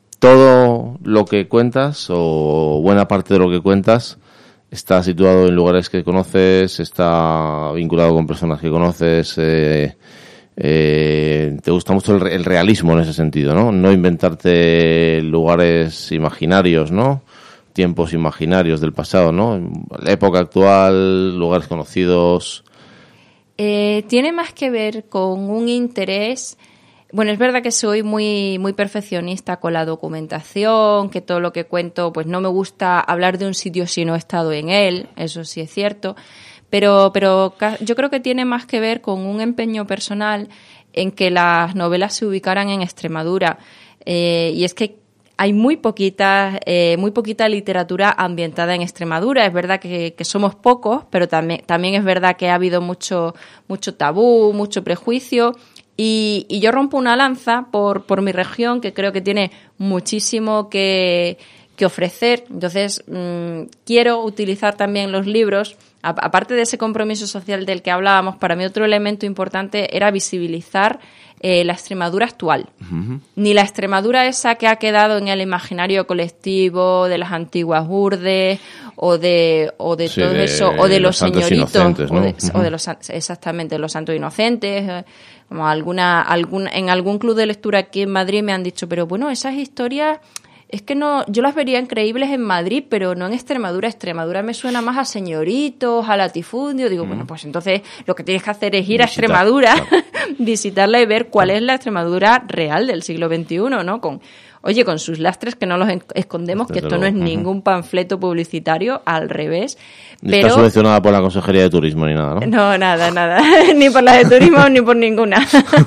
todo lo que cuentas, o buena parte de lo que cuentas, está situado en lugares que conoces, está vinculado con personas que conoces, eh, eh, te gusta mucho el, el realismo en ese sentido, ¿no? No inventarte lugares imaginarios, ¿no? Tiempos imaginarios del pasado, ¿no? La época actual, lugares conocidos. Eh, tiene más que ver con un interés. Bueno, es verdad que soy muy muy perfeccionista con la documentación, que todo lo que cuento, pues no me gusta hablar de un sitio si no he estado en él, eso sí es cierto, pero pero yo creo que tiene más que ver con un empeño personal en que las novelas se ubicaran en Extremadura, eh, y es que hay muy poquita, eh, muy poquita literatura ambientada en Extremadura. Es verdad que, que somos pocos, pero también, también es verdad que ha habido mucho, mucho tabú, mucho prejuicio. Y, y yo rompo una lanza por, por mi región, que creo que tiene muchísimo que, que ofrecer. Entonces, mmm, quiero utilizar también los libros. A, aparte de ese compromiso social del que hablábamos, para mí otro elemento importante era visibilizar Eh, la Extremadura actual. Uh-huh. Ni la Extremadura esa que ha quedado en el imaginario colectivo de las antiguas urdes o de o de sí, todo de, eso o de los, los señoritos, ¿no? o, de, uh-huh. o de los exactamente los santos inocentes, eh, como alguna algún en algún club de lectura aquí en Madrid me han dicho, pero bueno, esas historias es que no, yo las vería increíbles en Madrid, pero no en Extremadura. Extremadura me suena más a señoritos, a latifundio. Digo, mm. bueno, pues entonces lo que tienes que hacer es ir Visitar, a Extremadura, claro. visitarla y ver cuál es la Extremadura real del siglo veintiuno, ¿no? Con, oye, con sus lastres que no los escondemos, que esto no es ningún panfleto publicitario, al revés. Ni pero... está subvencionada por la Consejería de Turismo ni nada, ¿no? No, nada, nada. Ni por la de turismo ni por ninguna.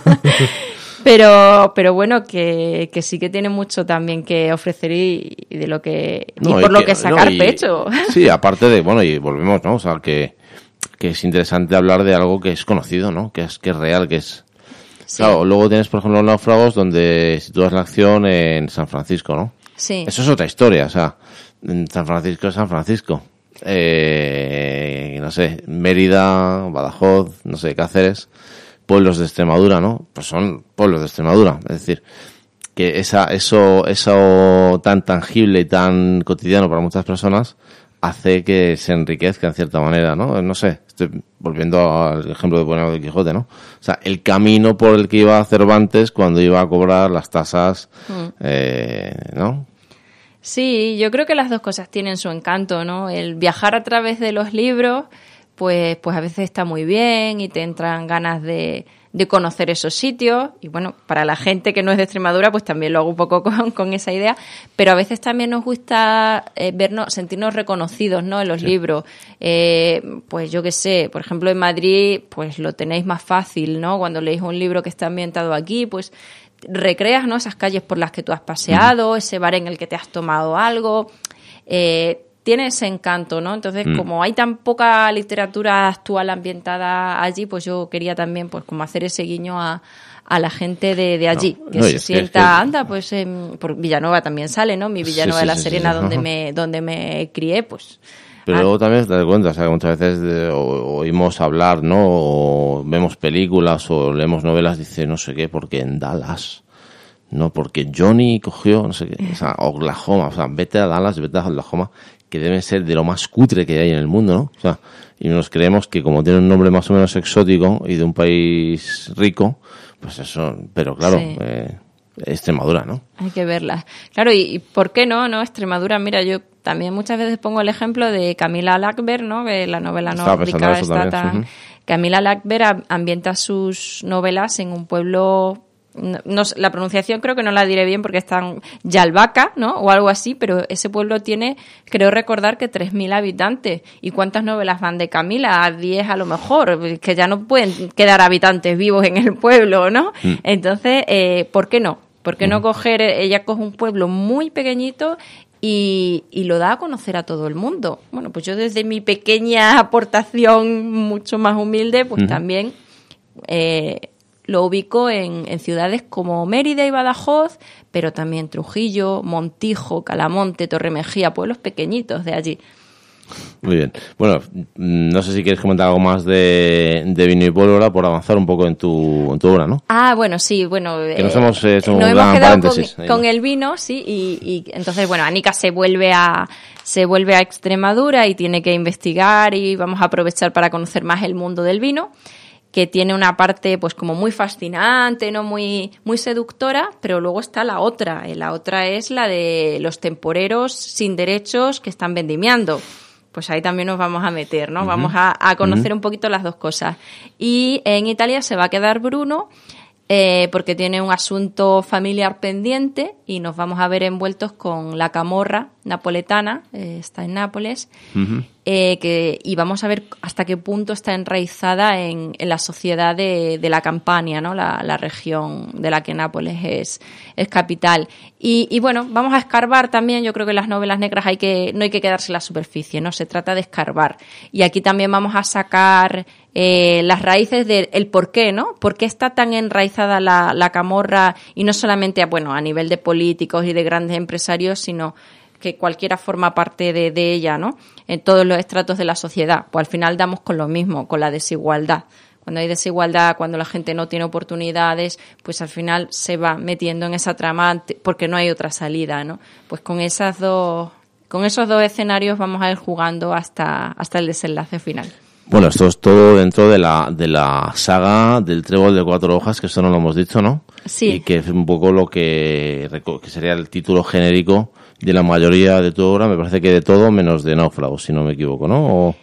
Pero, pero bueno, que, que sí que tiene mucho también que ofrecer y, y de lo que y no, por y lo que, que sacar no, y, pecho. Sí, aparte de, bueno, y volvemos, ¿no? O sea, que, que es interesante hablar de algo que es conocido, ¿no? Que es, que es real, que es... Sí. Claro, luego tienes, por ejemplo, los náufragos donde sitúas la acción en San Francisco, ¿no? Sí. Eso es otra historia, o sea, en San Francisco es San Francisco. Eh, no sé, Mérida, Badajoz, no sé, Cáceres... pueblos de Extremadura, ¿no? Pues son pueblos de Extremadura, es decir, que esa, eso, eso tan tangible y tan cotidiano para muchas personas hace que se enriquezca en cierta manera, ¿no? No sé, estoy volviendo al ejemplo de Bueno del Quijote, ¿no? O sea, el camino por el que iba Cervantes cuando iba a cobrar las tasas, mm. eh, ¿no? Sí, yo creo que las dos cosas tienen su encanto, ¿no? El viajar a través de los libros, pues, pues a veces está muy bien y te entran ganas de, de conocer esos sitios. Y bueno, para la gente que no es de Extremadura, pues también lo hago un poco con, con esa idea. Pero a veces también nos gusta eh, vernos, sentirnos reconocidos, ¿no? En los sí. libros. Eh, pues yo qué sé, por ejemplo en Madrid, pues lo tenéis más fácil, ¿no? Cuando leéis un libro que está ambientado aquí, pues recreas, ¿no? Esas calles por las que tú has paseado, mm. ese bar en el que te has tomado algo. Eh, tiene ese encanto, ¿no? Entonces, mm. como hay tan poca literatura actual ambientada allí, pues yo quería también, pues, como hacer ese guiño a, a la gente de, de allí, no, que no, se sienta, que, que... anda, pues, eh, por Villanueva también sale, ¿no? Mi Villanueva sí, sí, de la sí, Serena, sí, sí. donde me donde me crié, pues... Pero ah. luego también te das cuenta, o sea, que muchas veces de, o, oímos hablar, ¿no? O vemos películas o leemos novelas, dice no sé qué, porque en Dallas... No, porque Johnny cogió, no sé qué, o sea, Oklahoma, o sea, vete a Dallas, vete a Oklahoma, que deben ser de lo más cutre que hay en el mundo, ¿no? O sea, y nos creemos que como tiene un nombre más o menos exótico y de un país rico, pues eso, pero claro, sí. eh, Extremadura, ¿no? Hay que verla. Claro, y, y ¿por qué no, no? Extremadura, mira, yo también muchas veces pongo el ejemplo de Camila Lackberg, ¿no? Que la novela nórdica está tan... Uh-huh. Camila Lackberg ambienta sus novelas en un pueblo... No, no, la pronunciación creo que no la diré bien porque está en Yalvaca, ¿no? O algo así, pero ese pueblo tiene, creo recordar que tres mil habitantes. ¿Y cuántas novelas van de Camila? A diez a lo mejor, que ya no pueden quedar habitantes vivos en el pueblo, ¿no? Mm. Entonces, eh, ¿por qué no? ¿Por qué mm. no coger, ella coge un pueblo muy pequeñito y, y lo da a conocer a todo el mundo? Bueno, pues yo desde mi pequeña aportación mucho más humilde, pues mm. también... Eh, lo ubico en, en ciudades como Mérida y Badajoz, pero también Trujillo, Montijo, Calamonte, Torremejía, pueblos pequeñitos de allí. Muy bien. Bueno, no sé si quieres comentar algo más de, de Vino y Pólvora por avanzar un poco en tu, en tu obra, ¿no? Ah, bueno, sí, bueno... Que nos hemos hecho un nos gran hemos quedado paréntesis. Con, con el vino, sí, y, y entonces, bueno, Anika se vuelve a se vuelve a Extremadura y tiene que investigar y vamos a aprovechar para conocer más el mundo del vino, que tiene una parte pues como muy fascinante, no muy muy seductora, pero luego está la otra, la otra es la de los temporeros sin derechos que están vendimiando. Pues ahí también nos vamos a meter, ¿no? Uh-huh. Vamos a, a conocer uh-huh. un poquito las dos cosas. Y en Italia se va a quedar Bruno eh, porque tiene un asunto familiar pendiente y nos vamos a ver envueltos con la camorra napoletana, eh, está en Nápoles, uh-huh. eh, que, y vamos a ver hasta qué punto está enraizada en, en la sociedad de, de la Campania, ¿no? La, la región de la que Nápoles es, es capital. Y, y bueno, vamos a escarbar también. Yo creo que en las novelas negras hay que, no hay que quedarse en la superficie, ¿no? Se trata de escarbar. Y aquí también vamos a sacar eh, las raíces del el por qué, ¿no? ¿Por qué está tan enraizada la, la camorra? Y no solamente, bueno, a nivel de políticos y de grandes empresarios, sino que cualquiera forma parte de, de ella, ¿no? En todos los estratos de la sociedad. Pues al final damos con lo mismo, con la desigualdad. Cuando hay desigualdad, cuando la gente no tiene oportunidades, pues al final se va metiendo en esa trama porque no hay otra salida, ¿no? Pues con esas dos, con esos dos escenarios vamos a ir jugando hasta, hasta el desenlace final. Bueno, esto es todo dentro de la de la saga del Trébol de Cuatro Hojas, que esto no lo hemos dicho, ¿no? Sí. Y que es un poco lo que, que sería el título genérico de la mayoría de tu obra, me parece que de todo menos de Náufragos, si no me equivoco, ¿no? O...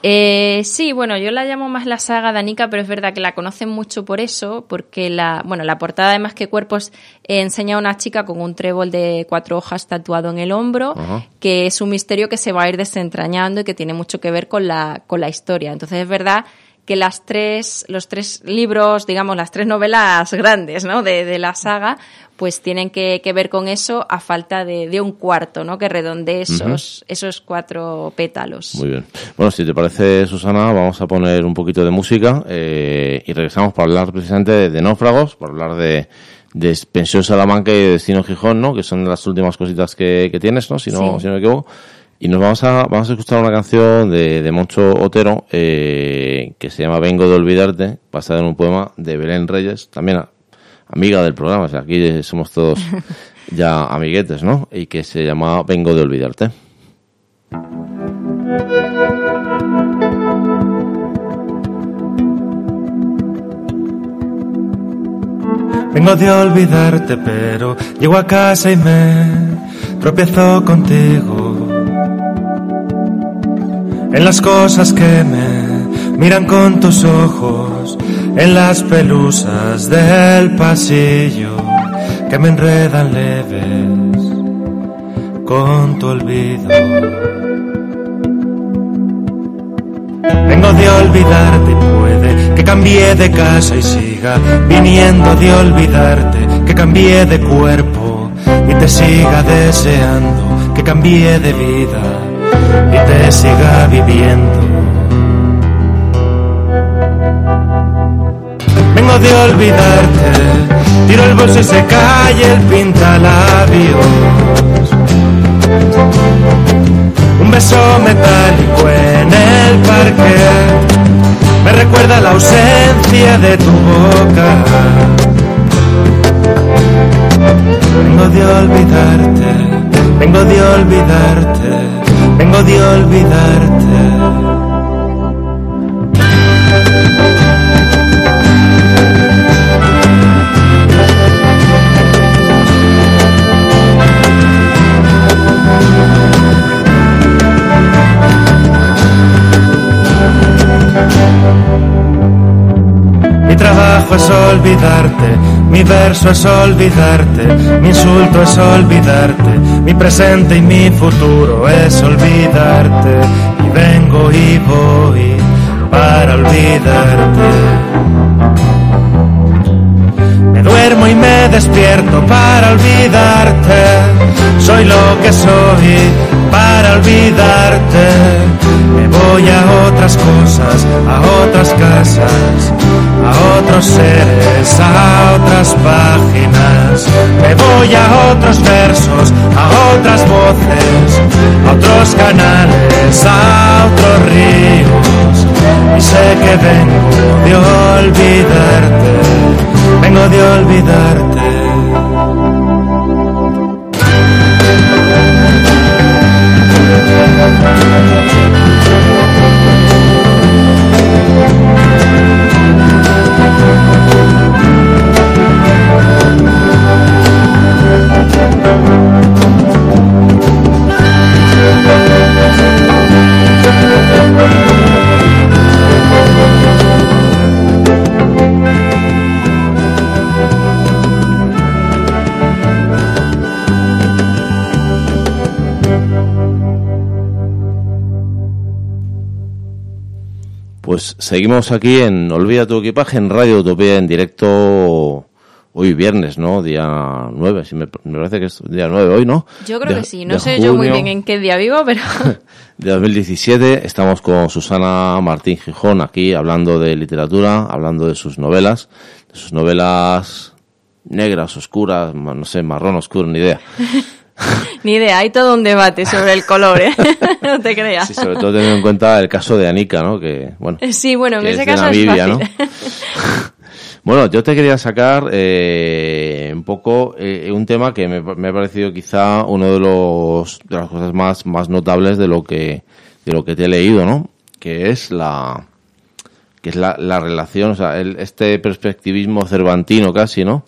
Eh, sí, bueno, yo la llamo más la saga de Anika, pero es verdad que la conocen mucho por eso, porque la, bueno, la portada de Más que Cuerpos eh, enseña a una chica con un trébol de cuatro hojas tatuado en el hombro, Ajá. que es un misterio que se va a ir desentrañando y que tiene mucho que ver con la, con la historia. Entonces es verdad que las tres, los tres libros, digamos, las tres novelas grandes, ¿no? de, de la saga, pues tienen que, que ver con eso a falta de, de un cuarto, ¿no? Que redondee esos, uh-huh. esos cuatro pétalos. Muy bien. Bueno, si te parece, Susana, vamos a poner un poquito de música eh, y regresamos para hablar precisamente de, de Náufragos, para hablar de, de Pensión Salamanca y de Destino Gijón, ¿no? Que son las últimas cositas que, que tienes, ¿no? Si no, sí. si no me equivoco. Y nos vamos a vamos a escuchar una canción de, de Moncho Otero eh, que se llama Vengo de olvidarte, basada en un poema de Belén Reyes, también a, amiga del programa, o sea, aquí somos todos ya amiguetes, ¿no? Y que se llama Vengo de olvidarte. Vengo de olvidarte, pero llego a casa y me tropiezo contigo. En las cosas que me miran con tus ojos, en las pelusas del pasillo que me enredan leves con tu olvido. Vengo de olvidarte y puede que cambie de casa y siga viniendo de olvidarte, que cambie de cuerpo y te siga deseando, que cambie de vida y te siga viviendo. Vengo de olvidarte, tiro el bolso y se cae el pintalabios. Un beso metálico en el parque me recuerda la ausencia de tu boca. Vengo de olvidarte, vengo de olvidarte, vengo de olvidarte. Mi trabajo es olvidarte, mi verso es olvidarte, mi insulto es olvidarte, mi presente y mi futuro es olvidarte. Y vengo y voy para olvidarte. Me duermo y me despierto para olvidarte. Soy lo que soy para olvidarte. Me voy a otras cosas, a otras casas, a otros seres, a otras páginas. Me voy a otros versos, a otras voces, a otros canales, a otros ríos. Y sé que vengo de olvidarte, vengo de olvidarte. Pues seguimos aquí en Olvida tu equipaje, en Radio Utopía, en directo hoy viernes, ¿no? Día nueve, si me, me parece que es día nueve hoy, ¿no? Yo creo de, que sí, no sé junio, yo muy bien en qué día vivo, pero... de dos mil diecisiete, estamos con Susana Martín Gijón aquí hablando de literatura, hablando de sus novelas, de sus novelas negras, oscuras, no sé, marrón oscuro, ni idea. Ni idea, hay todo un debate sobre el color, ¿eh? No te creas. Sí, sobre todo teniendo en cuenta el caso de Anika, ¿no? Que, bueno, sí, bueno, en ese es caso Namibia, es fácil. ¿no? Bueno, yo te quería sacar eh, un poco eh, un tema que me, me ha parecido quizá uno de los de las cosas más más notables de lo que de lo que te he leído, ¿no? Que es la que es la, la relación, o sea, el, este perspectivismo cervantino casi, ¿no?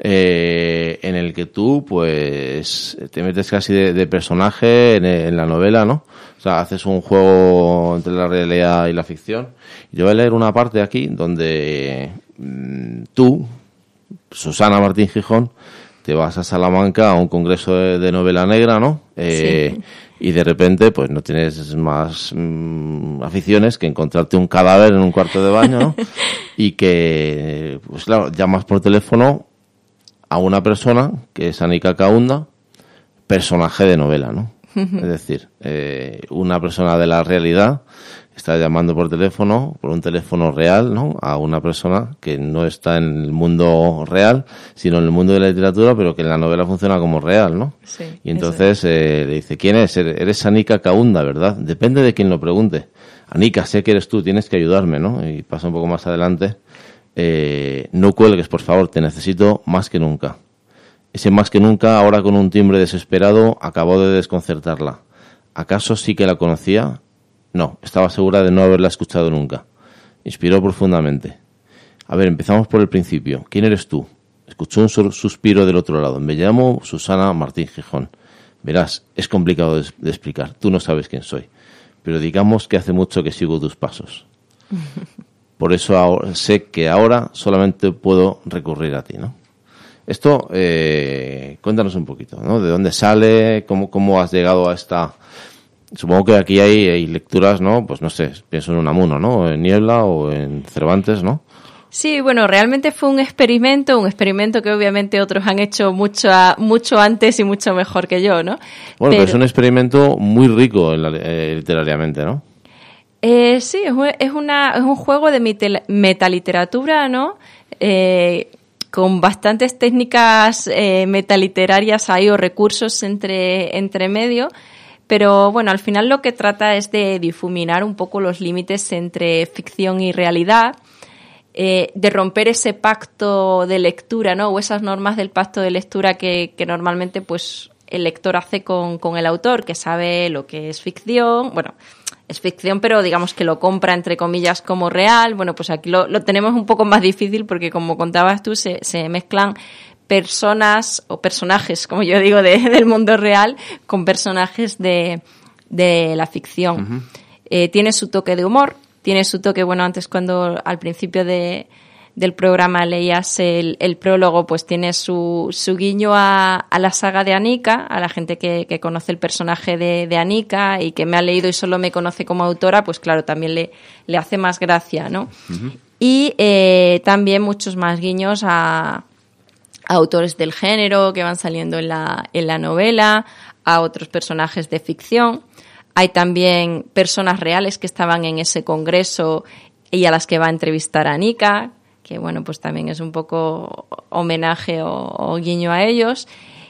Eh, en el que tú, pues, te metes casi de, de personaje en, en la novela, ¿no? O sea, haces un juego entre la realidad y la ficción. Yo voy a leer una parte aquí donde mmm, tú, Susana Martín Gijón, te vas a Salamanca a un congreso de, de novela negra, ¿no? Eh, sí. Y de repente, pues no tienes más mmm, aficiones que encontrarte un cadáver en un cuarto de baño, ¿no? Y que, pues claro, llamas por teléfono a una persona que es Anika Kaunda, personaje de novela, ¿no? Uh-huh. Es decir, eh, una persona de la realidad está llamando por teléfono, por un teléfono real, ¿no? A una persona que no está en el mundo real, sino en el mundo de la literatura, pero que en la novela funciona como real, ¿no? Sí, y entonces eh, le dice, ¿quién es? Eres Anika Kaunda, ¿verdad? Depende de quién lo pregunte. Anika, sé que eres tú, tienes que ayudarme, ¿no? Y pasa un poco más adelante. Eh, no cuelgues, por favor, te necesito más que nunca. Ese más que nunca, ahora con un timbre desesperado, acabó de desconcertarla. ¿Acaso sí que la conocía? No, estaba segura de no haberla escuchado nunca. Inspiró profundamente. A ver, empezamos por el principio. ¿Quién eres tú? Escuchó un suspiro del otro lado. Me llamo Susana Martín Gijón. Verás, es complicado de, de explicar. Tú no sabes quién soy. Pero digamos que hace mucho que sigo tus pasos. Por eso ahora, sé que ahora solamente puedo recurrir a ti, ¿no? Esto, eh, cuéntanos un poquito, ¿no? ¿De dónde sale? ¿Cómo, cómo has llegado a esta...? Supongo que aquí hay, hay lecturas, ¿no? Pues no sé, pienso en Unamuno, ¿no? En Niebla o en Cervantes, ¿no? Sí, bueno, realmente fue un experimento, un experimento que obviamente otros han hecho mucho, mucho antes y mucho mejor que yo, ¿no? Bueno, pero, pero es un experimento muy rico en la, eh, literariamente, ¿no? Eh, sí, es, es, una, es un juego de metal, metaliteratura, ¿no? Eh, con bastantes técnicas eh, metaliterarias ahí o recursos entre, entre medio. Pero bueno, al final lo que trata es de difuminar un poco los límites entre ficción y realidad, eh, de romper ese pacto de lectura, ¿no? O esas normas del pacto de lectura que, que normalmente pues el lector hace con, con el autor, que sabe lo que es ficción, bueno, es ficción, pero digamos que lo compra entre comillas como real. Bueno, pues aquí lo, lo tenemos un poco más difícil porque, como contabas tú, se, se mezclan personas o personajes, como yo digo, de, del mundo real con personajes de, de la ficción. Uh-huh. Eh, tiene su toque de humor, tiene su toque, bueno, antes cuando al principio de, del programa leías el, el prólogo, pues tiene su, su guiño a, a la saga de Anika, a la gente que, que conoce el personaje de, de Anika y que me ha leído y solo me conoce como autora, pues claro, también le, le hace más gracia, ¿no? Uh-huh. Y eh, también muchos más guiños a a autores del género que van saliendo en la, en la novela, a otros personajes de ficción. Hay también personas reales que estaban en ese congreso y a las que va a entrevistar a Anika, que bueno, pues también es un poco homenaje o, o guiño a ellos.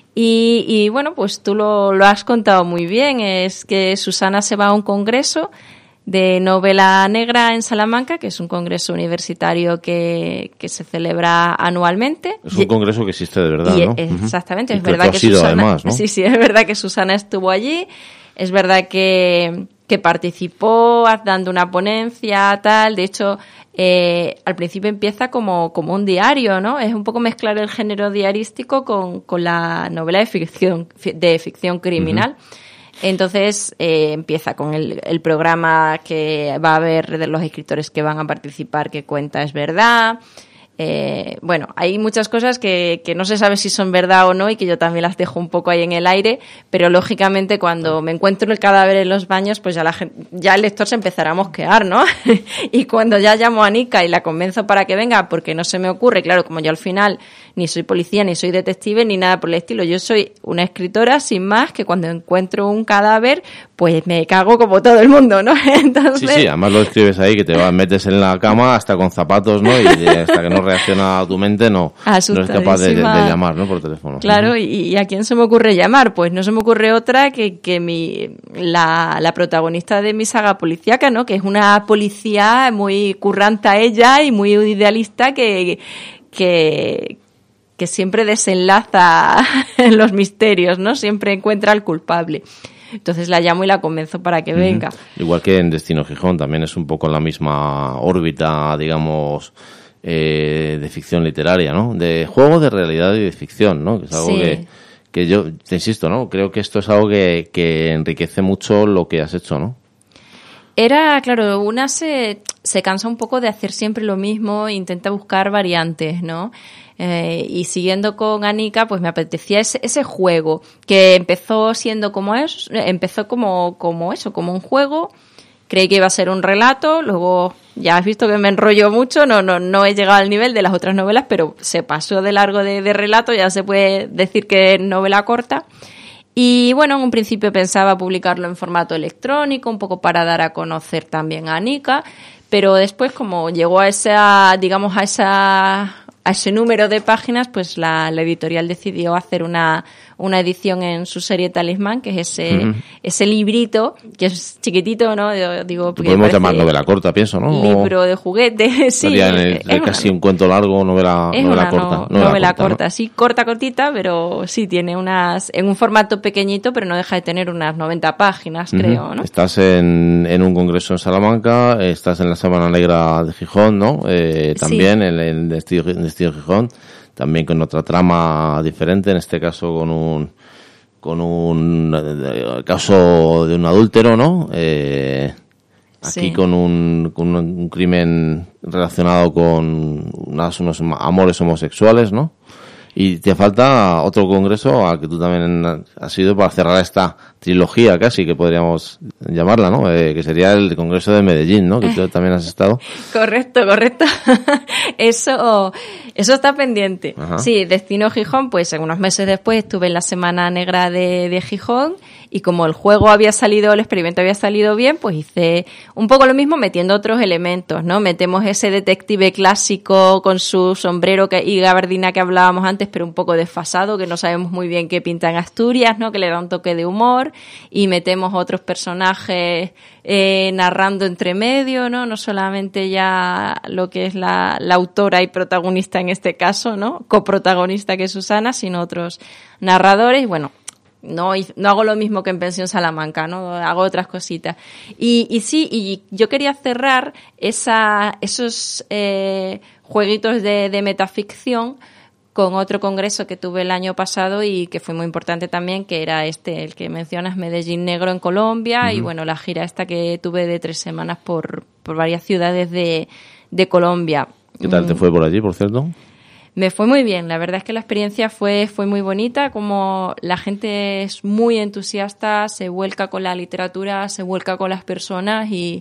Y, y bueno, pues tú lo, lo has contado muy bien, es que Susana se va a un congreso de novela negra en Salamanca, que es un congreso universitario que, que se celebra anualmente. Es un y, congreso que existe de verdad, y, ¿no? Exactamente, uh-huh. es verdad que Susana, además, ¿no? Sí, sí, es verdad que Susana estuvo allí, es verdad que, que participó dando una ponencia, tal, de hecho, eh, al principio empieza como, como un diario, ¿no? Es un poco mezclar el género diarístico con, con la novela de ficción, de ficción criminal. Uh-huh. Entonces eh, empieza con el, el programa que va a haber de los escritores que van a participar, que cuenta es verdad. Eh, bueno, hay muchas cosas que, que no se sabe si son verdad o no y que yo también las dejo un poco ahí en el aire, pero lógicamente cuando me encuentro el cadáver en los baños, pues ya, la gente, ya el lector se empezará a mosquear, ¿no? Y cuando ya llamo a Anika y la convenzo para que venga, porque no se me ocurre, claro, como yo al final ni soy policía, ni soy detective, ni nada por el estilo, yo soy una escritora sin más, que cuando encuentro un cadáver, pues me cago como todo el mundo, ¿no? Entonces... Sí, sí, además lo escribes ahí, que te vas, metes en la cama hasta con zapatos, ¿no? Y hasta que no reacciona a tu mente, no, no eres capaz de, de, de llamar, ¿no? Por teléfono. Claro, uh-huh. y, y ¿a quién se me ocurre llamar? Pues no se me ocurre otra que, que mi, la, la protagonista de mi saga policíaca, ¿no? Que es una policía muy curranta ella y muy idealista que... que que siempre desenlaza los misterios, ¿no? Siempre encuentra al culpable. Entonces la llamo y la convenzo para que venga. Uh-huh. Igual que en Destino Gijón, también es un poco en la misma órbita, digamos, eh, de ficción literaria, ¿no? De juego de realidad y de ficción, ¿no? Que es algo sí. que, que yo, te insisto, ¿no? Creo que esto es algo que, que enriquece mucho lo que has hecho, ¿no? Era, claro, una se, se cansa un poco de hacer siempre lo mismo, intenta buscar variantes, ¿no? Eh, y siguiendo con Anika, pues me apetecía ese, ese juego que empezó siendo como es, empezó como, como eso, como un juego. Creí que iba a ser un relato, luego ya has visto que me enrollo mucho, no, no, no he llegado al nivel de las otras novelas, pero se pasó de largo de, de relato, ya se puede decir que es novela corta. Y bueno, en un principio pensaba publicarlo en formato electrónico, un poco para dar a conocer también a Anika, pero después como llegó a esa, digamos, a esa, a ese número de páginas, pues la, la editorial decidió hacer una, una edición en su serie Talismán, que es ese, uh-huh. ese librito, que es chiquitito, ¿no? Yo digo, podemos llamar novela corta, pienso, ¿no? Libro de juguete, sí. Sería en el, es casi una, un cuento largo, novela, es novela una corta. No, novela, novela corta, corta, ¿no? Sí, corta, cortita, pero sí tiene unas, en un formato pequeñito, pero no deja de tener unas noventa páginas, uh-huh. creo, ¿no? Estás en, en un congreso en Salamanca, estás en la Semana Negra de Gijón, ¿no? Eh, también sí. en el Destino de Gijón, también con otra trama diferente, en este caso con un con un eh, caso de un adúltero, ¿no? Eh, aquí sí. con un con un crimen relacionado con unas, unos amores homosexuales, ¿no? Y te falta otro congreso al que tú también has ido para cerrar esta trilogía casi, que podríamos llamarla, ¿no? Eh, que sería el Congreso de Medellín, ¿no? Que tú también has estado. Correcto, correcto. Eso, eso está pendiente. Ajá. Sí, Destino Gijón, pues unos meses después estuve en la Semana Negra de, de Gijón y como el juego había salido, el experimento había salido bien, pues hice un poco lo mismo metiendo otros elementos, ¿no? Metemos ese detective clásico con su sombrero que, y gabardina que hablábamos antes, pero un poco desfasado, que no sabemos muy bien qué pinta en Asturias, ¿no? Que le da un toque de humor, y metemos otros personajes eh, narrando entre medio, ¿no? No solamente ya lo que es la, la autora y protagonista en este caso, ¿no? Coprotagonista que es Susana, sino otros narradores, y bueno, no, no hago lo mismo que en Pensión Salamanca, ¿no? Hago otras cositas. Y, y sí, y yo quería cerrar esa, esos eh, jueguitos de, de metaficción con otro congreso que tuve el año pasado y que fue muy importante también, que era este, el que mencionas, Medellín Negro en Colombia, uh-huh. y bueno, la gira esta que tuve de tres semanas por, por varias ciudades de, de Colombia. ¿Qué tal te fue por allí, por cierto? Me fue muy bien, la verdad es que la experiencia fue, fue muy bonita, como la gente es muy entusiasta, se vuelca con la literatura, se vuelca con las personas y,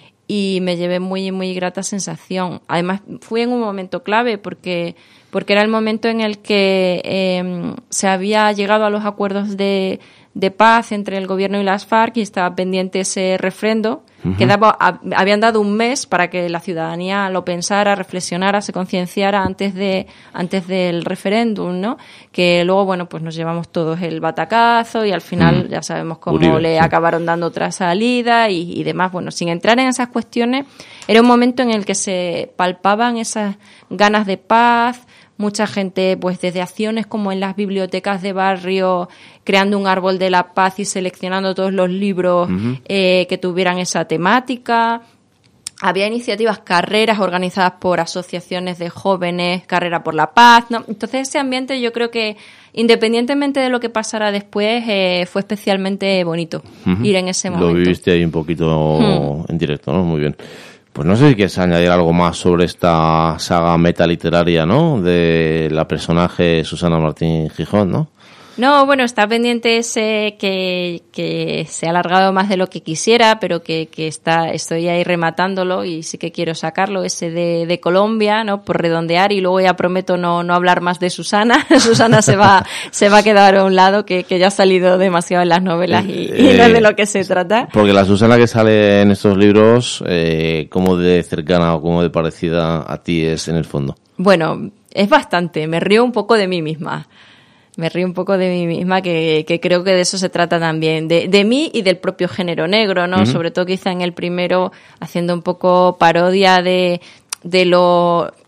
y me llevé muy, muy grata sensación. Además, fui en un momento clave porque, porque era el momento en el que eh, se había llegado a los acuerdos de, de paz entre el gobierno y las FARC y estaba pendiente ese refrendo. Uh-huh. Que daba, habían dado un mes para que la ciudadanía lo pensara, reflexionara, se concienciara antes de antes del referéndum, ¿no? Que luego, bueno, pues nos llevamos todos el batacazo y al final uh-huh. ya sabemos cómo Uribe, le sí. acabaron dando otra salida y, y demás. Bueno, sin entrar en esas cuestiones, era un momento en el que se palpaban esas ganas de paz. Mucha gente, pues desde acciones como en las bibliotecas de barrio, creando un árbol de la paz y seleccionando todos los libros uh-huh. eh, que tuvieran esa temática. Había iniciativas, carreras organizadas por asociaciones de jóvenes, Carrera por la Paz, ¿no? Entonces ese ambiente yo creo que, independientemente de lo que pasara después, eh, fue especialmente bonito uh-huh. ir en ese momento. Lo viviste ahí un poquito uh-huh. en directo, ¿no? Muy bien. Pues no sé si quieres añadir algo más sobre esta saga metaliteraria, ¿no? De la personaje Susana Martín Gijón, ¿no? No, bueno, está pendiente ese que, que se ha alargado más de lo que quisiera, pero que, que está, estoy ahí rematándolo y sí que quiero sacarlo, ese de, de Colombia, ¿no? Por redondear, y luego ya prometo no, no hablar más de Susana. Susana se va, se va a quedar a un lado, que, que ya ha salido demasiado en las novelas y, y no es de lo que se trata. Porque la Susana que sale en estos libros, eh, ¿cómo de cercana o cómo de parecida a ti es en el fondo? Bueno, es bastante, me río un poco de mí misma. Me río un poco de mí misma, que, que creo que de eso se trata también, de, de mí y del propio género negro, ¿no? Uh-huh. Sobre todo quizá en el primero, haciendo un poco parodia de, de lo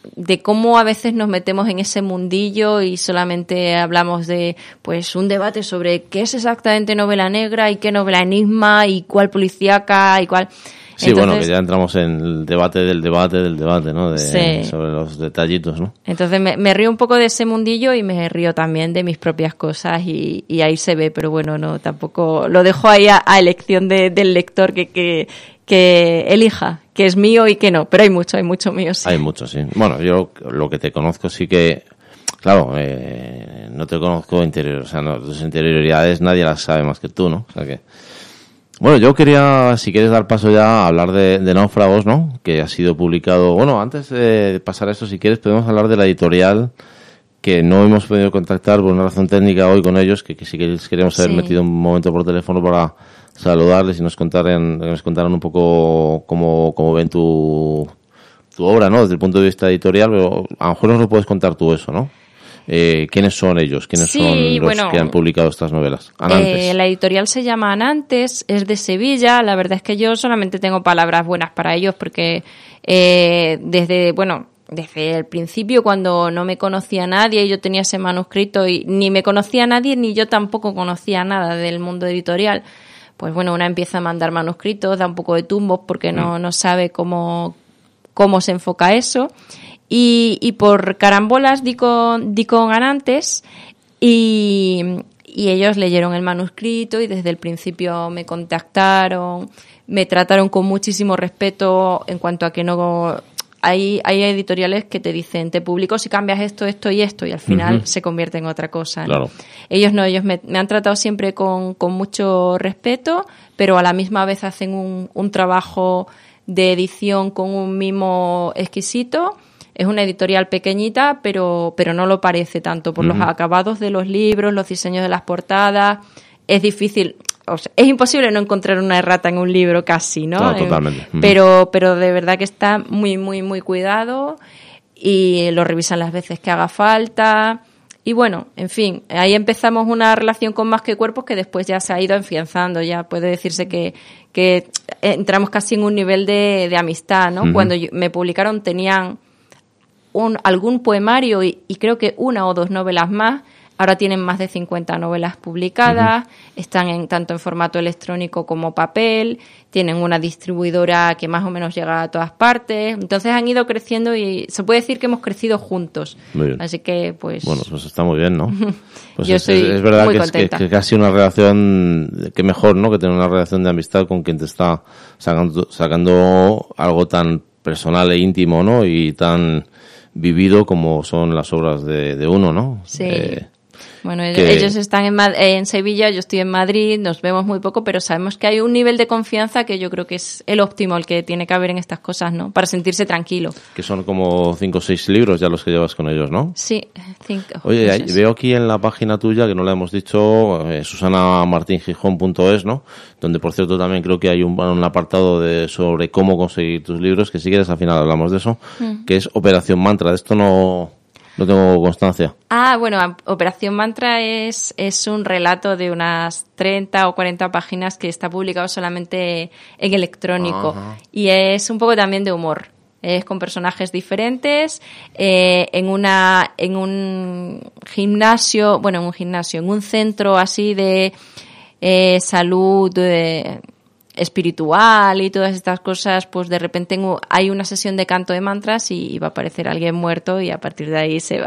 de cómo a veces nos metemos en ese mundillo y solamente hablamos de pues un debate sobre qué es exactamente novela negra y qué novela enigma y cuál policíaca y cuál... Sí, entonces, bueno, que ya entramos en el debate del debate del debate, ¿no? De, sí. Sobre los detallitos, ¿no? Entonces me, me río un poco de ese mundillo y me río también de mis propias cosas y, y ahí se ve, pero bueno, no, tampoco lo dejo ahí a, a elección de, del lector que, que, que elija, que es mío y que no, pero hay mucho, hay mucho mío, sí. Hay mucho, sí. Bueno, yo lo que te conozco sí que, claro, eh, no te conozco interior, o sea, no, tus interioridades nadie las sabe más que tú, ¿no? O sea que... Bueno, yo quería, si quieres dar paso ya a hablar de, de Náufragos, ¿no? Que ha sido publicado... Bueno, antes de pasar a eso, si quieres, podemos hablar de la editorial, que no hemos podido contactar por una razón técnica hoy con ellos, que, que sí que les queríamos haber sí. metido un momento por teléfono para saludarles y nos contaran, nos contaran un poco cómo, cómo ven tu, tu obra, ¿no? Desde el punto de vista editorial, pero a lo mejor nos lo puedes contar tú eso, ¿no? Eh, ¿Quiénes son ellos? ¿Quiénes sí, son los bueno, que han publicado estas novelas? Anantes. Eh, la editorial se llama Anantes, es de Sevilla. La verdad es que yo solamente tengo palabras buenas para ellos porque eh, desde, bueno, desde el principio, cuando no me conocía nadie, yo tenía ese manuscrito y ni me conocía nadie ni yo tampoco conocía nada del mundo editorial. Pues bueno, una empieza a mandar manuscritos, da un poco de tumbos porque no, no sabe cómo, cómo se enfoca eso. Y, y por carambolas di con, di con Anantes y, y ellos leyeron el manuscrito y desde el principio me contactaron, me trataron con muchísimo respeto en cuanto a que no... Hay, hay editoriales que te dicen, te publico si cambias esto, esto y esto, y al final uh-huh. se convierte en otra cosa, ¿no? Claro. Ellos no, ellos me, me han tratado siempre con, con mucho respeto, pero a la misma vez hacen un, un trabajo de edición con un mimo exquisito. Es una editorial pequeñita, pero, pero no lo parece tanto por uh-huh. los acabados de los libros, los diseños de las portadas. Es difícil, o sea, es imposible no encontrar una errata en un libro casi, ¿no? No, totalmente. Uh-huh. Pero, pero de verdad que está muy, muy, muy cuidado y lo revisan las veces que haga falta. Y bueno, en fin, ahí empezamos una relación con Más que Cuerpos que después ya se ha ido afianzando. Ya puede decirse que, que entramos casi en un nivel de, de amistad, ¿no? Uh-huh. Cuando yo, me publicaron tenían... Un, algún poemario y, y creo que una o dos novelas más. Ahora tienen más de cincuenta novelas publicadas, uh-huh. están en, tanto en formato electrónico como papel, tienen una distribuidora que más o menos llega a todas partes. Entonces han ido creciendo y se puede decir que hemos crecido juntos. Muy bien. Así que, pues... Bueno, pues está muy bien, ¿no? Pues yo es, estoy es, es verdad muy que contenta. Es que, que casi una relación, que mejor, ¿no? Que tener una relación de amistad con quien te está sacando, sacando algo tan personal e íntimo, ¿no? Y tan vivido como son las obras de, de uno, ¿no? Sí. Eh, Bueno, ellos, que... ellos están en, en Sevilla, yo estoy en Madrid, nos vemos muy poco, pero sabemos que hay un nivel de confianza que yo creo que es el óptimo, el que tiene que haber en estas cosas, ¿no? Para sentirse tranquilo. Que son como cinco o seis libros ya los que llevas con ellos, ¿no? Sí, cinco. Oye, no sé, veo aquí en la página tuya, que no la hemos dicho, eh, susana martin gijón punto es, ¿no? Donde, por cierto, también creo que hay un, un apartado de sobre cómo conseguir tus libros, que si quieres al final hablamos de eso, mm. que es Operación Mantra. De esto no... No tengo constancia. Ah, bueno, Operación Mantra es, es un relato de unas treinta o cuarenta páginas que está publicado solamente en electrónico. Ajá. Y es un poco también de humor. Es con personajes diferentes, eh, en una, en un gimnasio, bueno, en un gimnasio, en un centro así de eh, salud, eh, espiritual y todas estas cosas, pues de repente hay una sesión de canto de mantras y va a aparecer alguien muerto y a partir de ahí se va.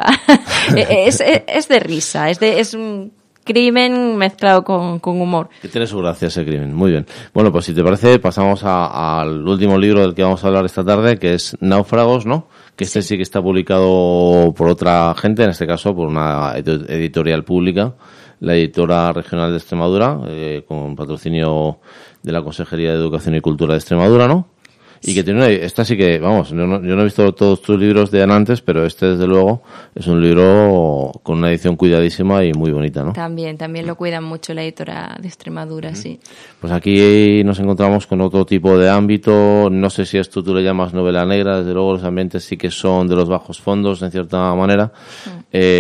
es, es, es de risa, es de es un crimen mezclado con, con humor. Que tiene su gracia ese crimen, muy bien. Bueno, pues si te parece pasamos a, al último libro del que vamos a hablar esta tarde, que es Náufragos, ¿no? Que este sí que está publicado por otra gente, en este caso por una editorial pública, la editora regional de Extremadura, eh, con patrocinio de la Consejería de Educación y Cultura de Extremadura, ¿no? Y que tiene una, esta sí que, vamos, yo no, yo no he visto todos tus libros de Anantes, pero este desde luego es un libro con una edición cuidadísima y muy bonita, ¿no? También, también lo cuidan mucho la editora de Extremadura, uh-huh. sí. Pues aquí nos encontramos con otro tipo de ámbito, no sé si esto tú le llamas novela negra, desde luego los ambientes sí que son de los bajos fondos, en cierta manera, uh-huh.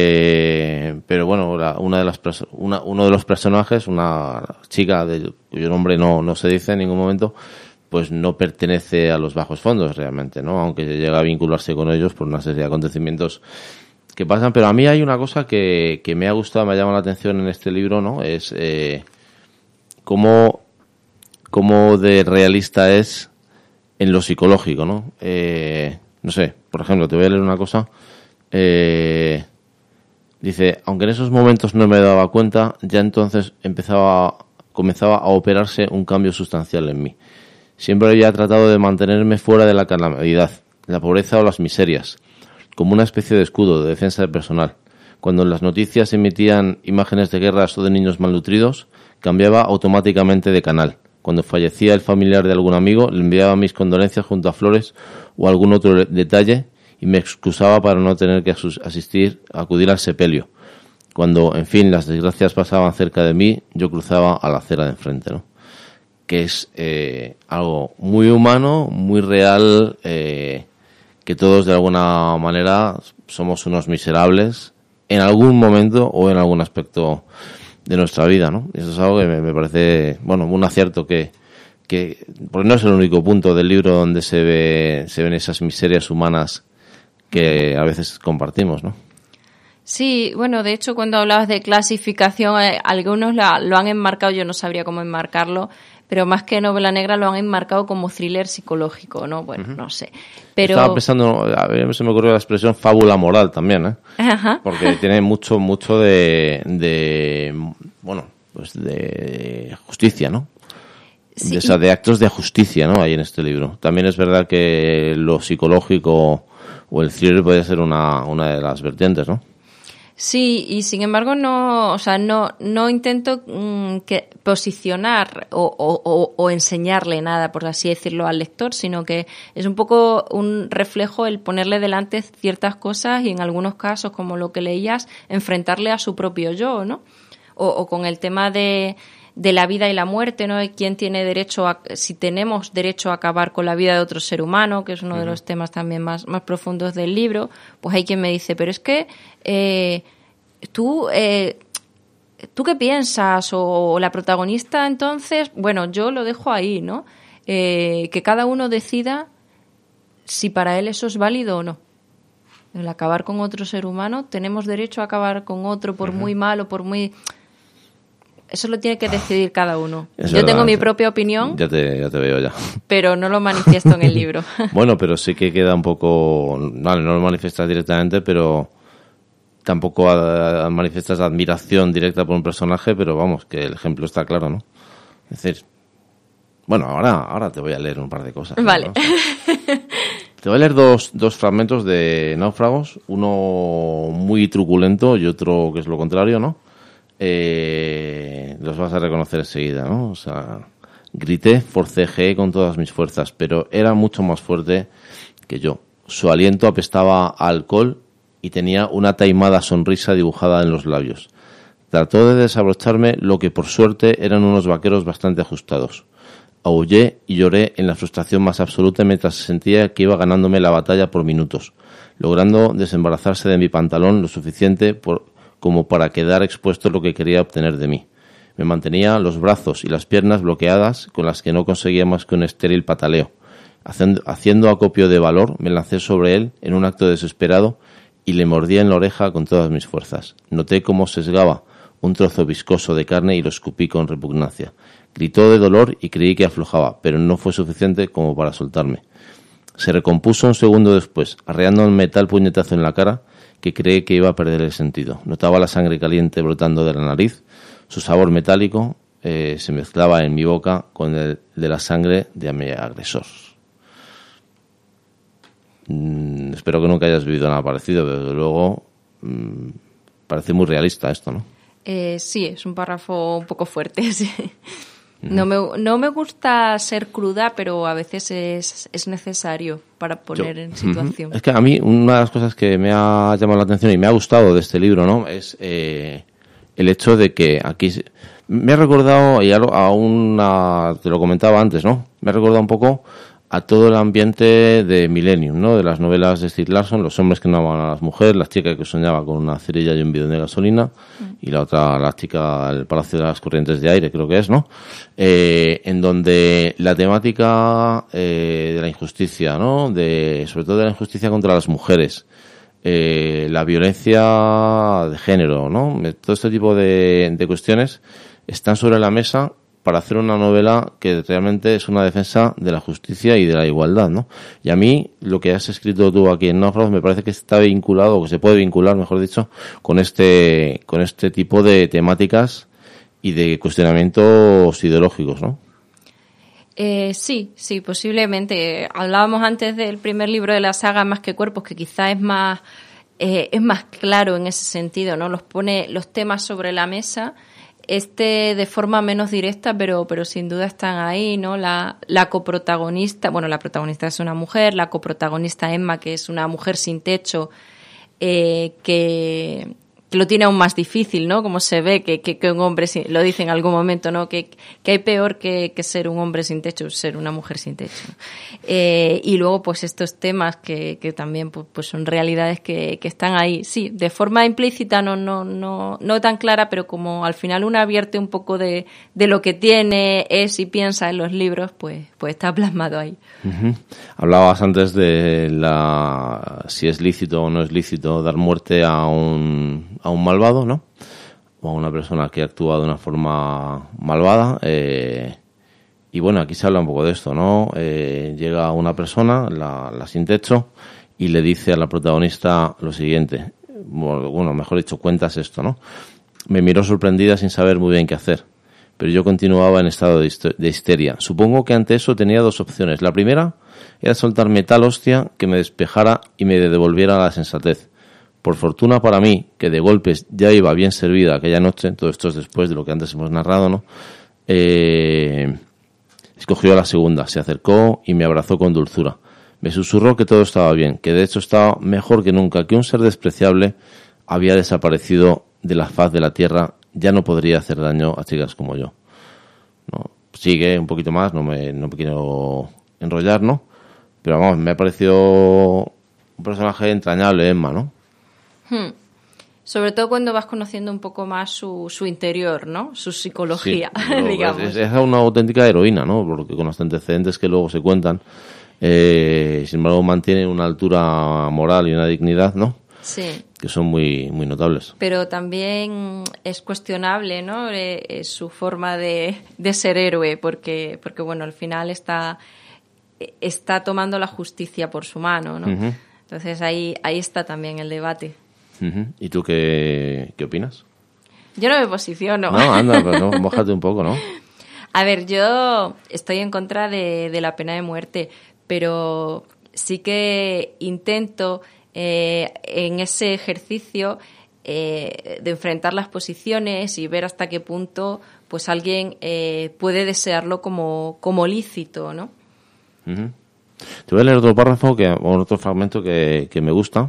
eh, pero bueno, la, una de las una, uno de los personajes, una chica de, cuyo nombre no, no se dice en ningún momento, pues no pertenece a los bajos fondos realmente, ¿no? Aunque llega a vincularse con ellos por una serie de acontecimientos que pasan. Pero a mí hay una cosa que, que me ha gustado, me ha llamado la atención en este libro, ¿no? Es eh, cómo, cómo de realista es en lo psicológico, ¿no? Eh, no sé, por ejemplo, te voy a leer una cosa. Eh, dice, aunque en esos momentos no me daba cuenta, ya entonces empezaba, comenzaba a operarse un cambio sustancial en mí. Siempre había tratado de mantenerme fuera de la calamidad, la pobreza o las miserias, como una especie de escudo de defensa personal. Cuando en las noticias emitían imágenes de guerras o de niños malnutridos, cambiaba automáticamente de canal. Cuando fallecía el familiar de algún amigo, le enviaba mis condolencias junto a flores o algún otro detalle y me excusaba para no tener que asistir, acudir al sepelio. Cuando, en fin, las desgracias pasaban cerca de mí, yo cruzaba a la acera de enfrente, ¿no? Que es eh, algo muy humano, muy real, eh, que todos de alguna manera somos unos miserables en algún momento o en algún aspecto de nuestra vida, ¿no? Y eso es algo que me, me parece, bueno, un acierto que, que, porque no es el único punto del libro donde se ve, se ven esas miserias humanas que a veces compartimos, ¿no? Sí, bueno, de hecho, cuando hablabas de clasificación, eh, algunos la, lo han enmarcado, yo no sabría cómo enmarcarlo, pero más que novela negra lo han enmarcado como thriller psicológico, ¿no? Bueno, uh-huh. no sé. Pero... Estaba pensando, a mí se me ocurrió la expresión fábula moral también, ¿eh? Ajá. Porque tiene mucho, mucho de, de bueno, pues de justicia, ¿no? Sí. De, o sea, de actos de justicia, ¿no? Hay en este libro. También es verdad que lo psicológico o el thriller puede ser una, una de las vertientes, ¿no? Sí, y sin embargo no, o sea, no, no intento mmm, que posicionar o, o, o enseñarle nada, por así decirlo, al lector, sino que es un poco un reflejo el ponerle delante ciertas cosas y en algunos casos, como lo que leías, enfrentarle a su propio yo, ¿no? O, o con el tema de, de la vida y la muerte, ¿no? ¿Quién tiene derecho a, si tenemos derecho a acabar con la vida de otro ser humano, que es uno uh-huh. de los temas también más, más profundos del libro? Pues hay quien me dice, pero es que eh, tú, eh, ¿tú qué piensas? O, o la protagonista, entonces, bueno, yo lo dejo ahí, ¿no? Eh, que cada uno decida si para él eso es válido o no. El acabar con otro ser humano, tenemos derecho a acabar con otro por uh-huh. muy malo, por muy... Eso lo tiene que decidir cada uno. Es Yo verdad, tengo mi propia opinión. Ya te, ya te veo ya. Pero no lo manifiesto en el libro. Bueno, pero sí que queda un poco... Vale, no lo manifiestas directamente, pero tampoco a, a manifiestas admiración directa por un personaje, pero vamos, que el ejemplo está claro, ¿no? Es decir, bueno, ahora, ahora te voy a leer un par de cosas. Vale. ¿no? O sea, te voy a leer dos, dos fragmentos de Náufragos, uno muy truculento y otro que es lo contrario, ¿no? Eh, los vas a reconocer enseguida, ¿no? O sea, grité, forcejeé con todas mis fuerzas, pero era mucho más fuerte que yo. Su aliento apestaba a alcohol y tenía una taimada sonrisa dibujada en los labios. Trató de desabrocharme lo que por suerte eran unos vaqueros bastante ajustados. Aullé y lloré en la frustración más absoluta mientras sentía que iba ganándome la batalla por minutos, logrando desembarazarse de mi pantalón lo suficiente por como para quedar expuesto lo que quería obtener de mí. Me mantenía los brazos y las piernas bloqueadas con las que no conseguía más que un estéril pataleo. Haciendo, haciendo acopio de valor, me lancé sobre él en un acto desesperado y le mordí en la oreja con todas mis fuerzas. Noté cómo sesgaba un trozo viscoso de carne y lo escupí con repugnancia. Gritó de dolor y creí que aflojaba, pero no fue suficiente como para soltarme. Se recompuso un segundo después, arreándome tal puñetazo en la cara que creí que iba a perder el sentido. Notaba la sangre caliente brotando de la nariz, su sabor metálico eh, se mezclaba en mi boca con el de la sangre de mi agresor. Mm, espero que nunca hayas vivido nada parecido, pero desde luego mm, parece muy realista esto, ¿no? Eh, sí, es un párrafo un poco fuerte, sí. No me, no me gusta ser cruda, pero a veces es, es necesario para poner Yo, en situación. Es que a mí una de las cosas que me ha llamado la atención y me ha gustado de este libro, ¿no? Es eh, el hecho de que aquí... Me ha recordado, y a una... Te lo comentaba antes, ¿no? Me ha recordado un poco a todo el ambiente de Millennium, ¿no? De las novelas de Stieg Larsson, los hombres que no amaban a las mujeres, la chica que soñaba con una cerilla y un bidón de gasolina, mm. y la otra, la chica, el Palacio de las Corrientes de Aire, creo que es, ¿no? Eh, en donde la temática eh, de la injusticia, ¿no? De, sobre todo de la injusticia contra las mujeres, eh, la violencia de género, ¿no? Todo este tipo de, de cuestiones están sobre la mesa para hacer una novela que realmente es una defensa de la justicia y de la igualdad, ¿no? Y a mí, lo que has escrito tú aquí en Náufragos me parece que está vinculado, o que se puede vincular, mejor dicho, con este, con este tipo de temáticas y de cuestionamientos ideológicos, ¿no? Eh, sí, sí, posiblemente. Hablábamos antes del primer libro de la saga, Más que cuerpos, que quizá es más, eh, es más claro en ese sentido, ¿no? Los pone los temas sobre la mesa. Este de forma menos directa, pero pero sin duda están ahí, ¿no? La, la coprotagonista, bueno, la protagonista es una mujer, la coprotagonista Emma, que es una mujer sin techo, eh, que, que lo tiene aún más difícil, ¿no? Como se ve que, que, que un hombre, sin, lo dice en algún momento, ¿no? Que, que hay peor que, que ser un hombre sin techo, ser una mujer sin techo, ¿no? Eh, y luego, pues, estos temas que, que también pues, pues son realidades que, que están ahí, sí, de forma implícita, no, no, no, no tan clara, pero como al final uno advierte un poco de, de lo que tiene, es y piensa en los libros, pues, pues está plasmado ahí. Uh-huh. Hablabas antes de la si es lícito o no es lícito dar muerte a un a un malvado, ¿no? O a una persona que actúa de una forma malvada. Eh, y bueno, aquí se habla un poco de esto, ¿no? Eh, llega una persona, la, la sin techo, y le dice a la protagonista lo siguiente. Bueno, mejor dicho, cuentas esto, ¿no? Me miró sorprendida sin saber muy bien qué hacer, pero yo continuaba en estado de, hister- de histeria. Supongo que ante eso tenía dos opciones. La primera era soltarme tal hostia que me despejara y me devolviera la sensatez. Por fortuna para mí, que de golpes ya iba bien servida aquella noche, todo esto es después de lo que antes hemos narrado, ¿no? Eh, escogió la segunda, se acercó y me abrazó con dulzura. Me susurró que todo estaba bien, que de hecho estaba mejor que nunca, que un ser despreciable había desaparecido de la faz de la tierra, ya no podría hacer daño a chicas como yo. ¿No? Sigue un poquito más, no me, no me quiero enrollar, ¿no? Pero vamos, me ha parecido un personaje entrañable, Emma, ¿no? Hmm. Sobre todo cuando vas conociendo un poco más su, su interior, ¿no? Su psicología, sí, digamos. Es, es una auténtica heroína, ¿no? Porque con los antecedentes que luego se cuentan, eh, sin embargo mantiene una altura moral y una dignidad, ¿no? Sí. Que son muy muy notables. Pero también es cuestionable, ¿no? Eh, su forma de, de ser héroe, porque porque bueno, al final está está tomando la justicia por su mano, ¿no? Uh-huh. Entonces ahí ahí está también el debate. Uh-huh. ¿Y tú qué, qué opinas? Yo no me posiciono. No, anda, pero no, mójate un poco, ¿no? A ver, yo estoy en contra de, de la pena de muerte, pero sí que intento eh, en ese ejercicio eh, de enfrentar las posiciones y ver hasta qué punto pues alguien eh, puede desearlo como, como lícito, ¿no? Uh-huh. Te voy a leer otro párrafo, que, o otro fragmento que, que me gusta.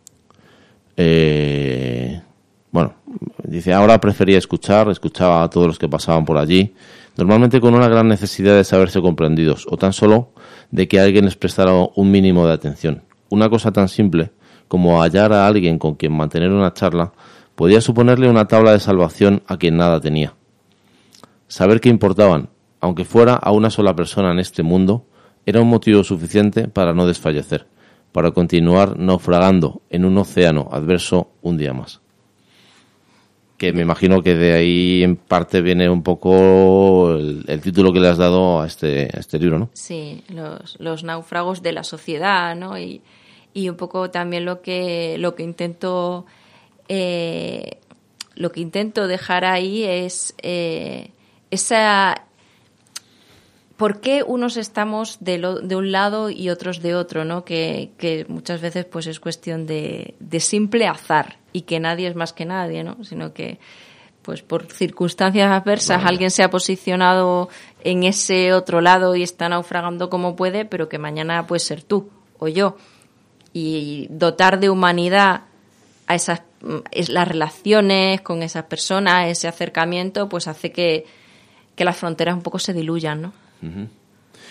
Eh, bueno, dice, ahora prefería escuchar, escuchaba a todos los que pasaban por allí, normalmente con una gran necesidad de saberse comprendidos, o tan solo de que alguien les prestara un mínimo de atención. Una cosa tan simple como hallar a alguien con quien mantener una charla podía suponerle una tabla de salvación a quien nada tenía. Saber que importaban, aunque fuera a una sola persona en este mundo, era un motivo suficiente para no desfallecer, para continuar naufragando en un océano adverso un día más. Que me imagino que de ahí en parte viene un poco el, el título que le has dado a este, a este libro, ¿no? Sí, los, los náufragos de la sociedad, ¿no? Y, y un poco también lo que lo que intento eh, lo que intento dejar ahí es eh, esa ¿por qué unos estamos de, lo, de un lado y otros de otro, ¿no? Que, que muchas veces pues es cuestión de, de simple azar y que nadie es más que nadie, ¿no? Sino que pues por circunstancias adversas vale. Alguien se ha posicionado en ese otro lado y está naufragando como puede, pero que mañana puede ser tú o yo. Y dotar de humanidad a esas las relaciones con esas personas, ese acercamiento, pues hace que, que las fronteras un poco se diluyan, ¿no? Uh-huh.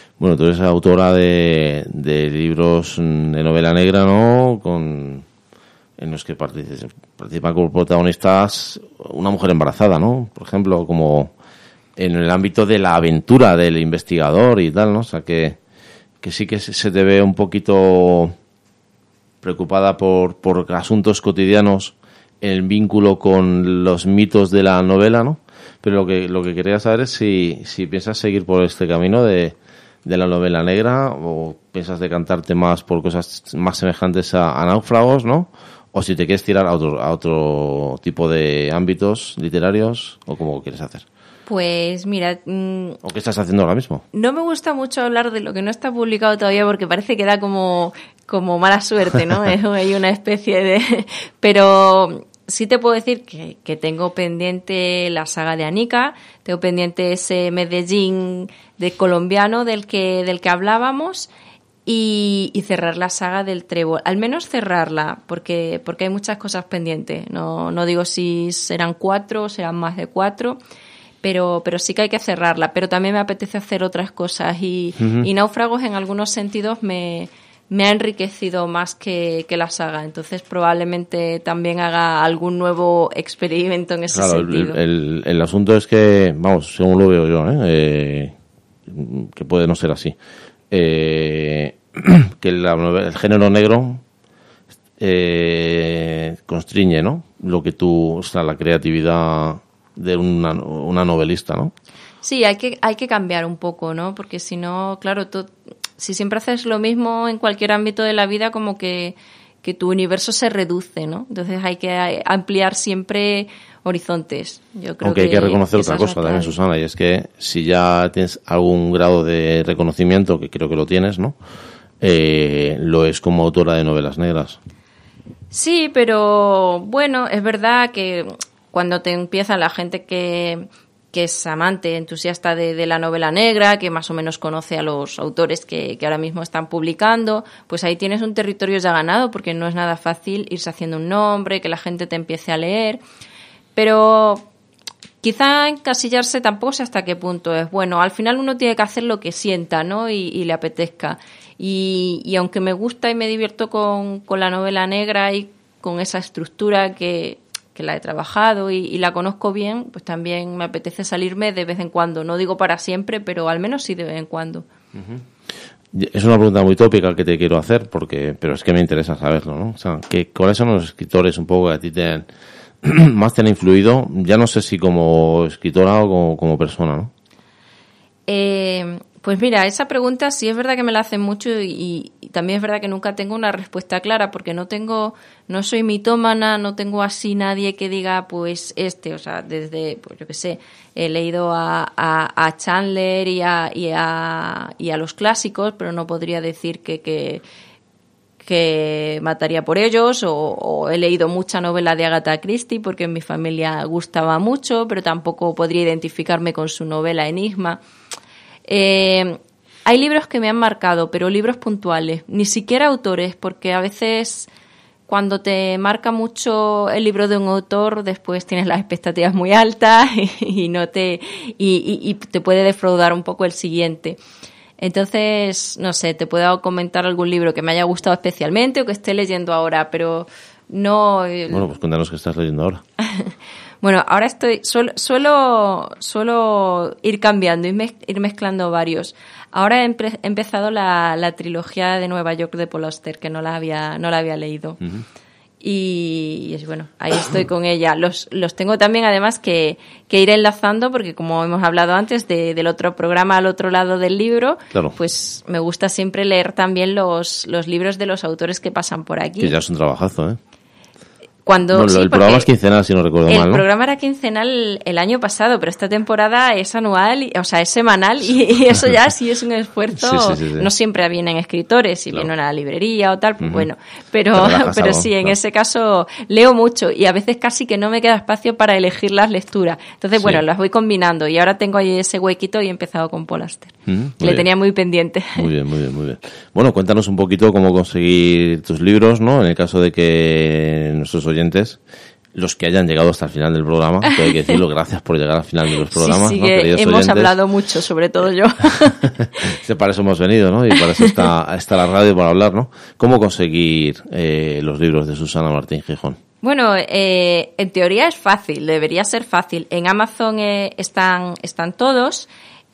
Bueno, tú eres autora de, de libros de novela negra, ¿no? Con, en los que participan, participan como protagonistas una mujer embarazada, ¿no? Por ejemplo, como en el ámbito de la aventura del investigador y tal, ¿no? O sea, que, que sí que se te ve un poquito preocupada por, por asuntos cotidianos en vínculo con los mitos de la novela, ¿no? Pero lo que lo que quería saber es si, si piensas seguir por este camino de, de la novela negra o piensas decantarte más por cosas más semejantes a, a Náufragos, ¿no? O si te quieres tirar a otro, a otro tipo de ámbitos literarios o cómo quieres hacer. Pues mira... Mmm, ¿O qué estás haciendo ahora mismo? No me gusta mucho hablar de lo que no está publicado todavía porque parece que da como, como mala suerte, ¿no? Hay una especie de... Pero sí te puedo decir que, que tengo pendiente la saga de Anika, tengo pendiente ese Medellín de colombiano del que, del que hablábamos y, y cerrar la saga del Trébol. Al menos cerrarla porque, porque hay muchas cosas pendientes. No, no digo si serán cuatro o serán más de cuatro... Pero, pero sí que hay que cerrarla. Pero también me apetece hacer otras cosas. Y, uh-huh. y Náufragos, en algunos sentidos, me, me ha enriquecido más que, que la saga. Entonces, probablemente también haga algún nuevo experimento en ese claro, sentido. El, el, el asunto es que, vamos, según lo veo yo, ¿eh? Eh, que puede no ser así. Eh, que la, el género negro eh, constriñe, ¿no? Lo que tú, o sea, la creatividad de una, una novelista, ¿no? Sí, hay que hay que cambiar un poco, ¿no? Porque si no, claro, tú, si siempre haces lo mismo en cualquier ámbito de la vida, como que, que tu universo se reduce, ¿no? Entonces hay que ampliar siempre horizontes. Yo creo Aunque que hay que reconocer otra cosa también, Susana, y es que si ya tienes algún grado de reconocimiento, que creo que lo tienes, ¿no? Eh, lo es como autora de novelas negras. Sí, pero bueno, es verdad que cuando te empieza la gente que, que es amante, entusiasta de, de la novela negra, que más o menos conoce a los autores que, que ahora mismo están publicando, pues ahí tienes un territorio ya ganado, porque no es nada fácil irse haciendo un nombre, que la gente te empiece a leer. Pero quizá encasillarse tampoco sé hasta qué punto es bueno. Al final uno tiene que hacer lo que sienta, ¿no? Y, y le apetezca. Y, y aunque me gusta y me divierto con, con la novela negra y con esa estructura que... que la he trabajado y, y la conozco bien, pues también me apetece salirme de vez en cuando. No digo para siempre, pero al menos sí de vez en cuando. Uh-huh. Es una pregunta muy tópica que te quiero hacer, porque pero es que me interesa saberlo, ¿no? O sea, que, ¿cuáles son los escritores un poco que a ti te han, más te han influido? Ya no sé si como escritora o como, como persona, ¿no? Eh... Pues mira, esa pregunta sí es verdad que me la hacen mucho y, y también es verdad que nunca tengo una respuesta clara porque no tengo, no soy mitómana, no tengo así nadie que diga pues este, o sea, desde, pues yo qué sé, he leído a, a, a Chandler y a, y, a, y a los clásicos, pero no podría decir que, que, que mataría por ellos o, o he leído mucha novela de Agatha Christie porque en mi familia gustaba mucho, pero tampoco podría identificarme con su novela Enigma. Eh, hay libros que me han marcado, pero libros puntuales, ni siquiera autores, porque a veces cuando te marca mucho el libro de un autor, después tienes las expectativas muy altas y, y no te y, y, y te puede defraudar un poco el siguiente. Entonces, no sé, te puedo comentar algún libro que me haya gustado especialmente o que esté leyendo ahora, pero no... Bueno, pues cuéntanos qué estás leyendo ahora. Bueno, ahora estoy, suelo, suelo, suelo ir cambiando, ir, mez, ir mezclando varios. Ahora he, empe, he empezado la, la trilogía de Nueva York de Paul Auster, que no la había, no la había leído. Uh-huh. Y, y bueno, ahí estoy con ella. Los, los tengo también además que, que ir enlazando, porque como hemos hablado antes de, del otro programa al otro lado del libro, claro. Pues me gusta siempre leer también los, los libros de los autores que pasan por aquí. Que ya es un trabajazo, ¿eh? Cuando, bueno, sí, el programa es quincenal, si no recuerdo el mal, ¿no? El programa era quincenal el año pasado, pero esta temporada es anual, y, o sea, es semanal, y, y eso ya sí es un esfuerzo. Sí, sí, sí, sí. No siempre vienen escritores, si claro. vienen a la librería o tal, pues uh-huh. bueno. Pero, pero sí, en claro. ese caso leo mucho, y a veces casi que no me queda espacio para elegir las lecturas. Entonces, sí. bueno, las voy combinando, y ahora tengo ahí ese huequito y he empezado con Paul Auster, uh-huh. que le bien. tenía muy pendiente. Muy bien, muy bien, muy bien. Bueno, cuéntanos un poquito cómo conseguir tus libros, ¿no? En el caso de que nuestros oyentes los que hayan llegado hasta el final del programa, que hay que decirlo, gracias por llegar al final de los programas, sí, sí, ¿no? Queridos hemos oyentes. hablado mucho, sobre todo yo. Sí, para eso hemos venido, ¿no? Y para eso está, está la radio, para hablar, ¿no? ¿Cómo conseguir eh, los libros de Susana Martín Gijón? Bueno, eh, en teoría es fácil, debería ser fácil. En Amazon eh, están, están todos,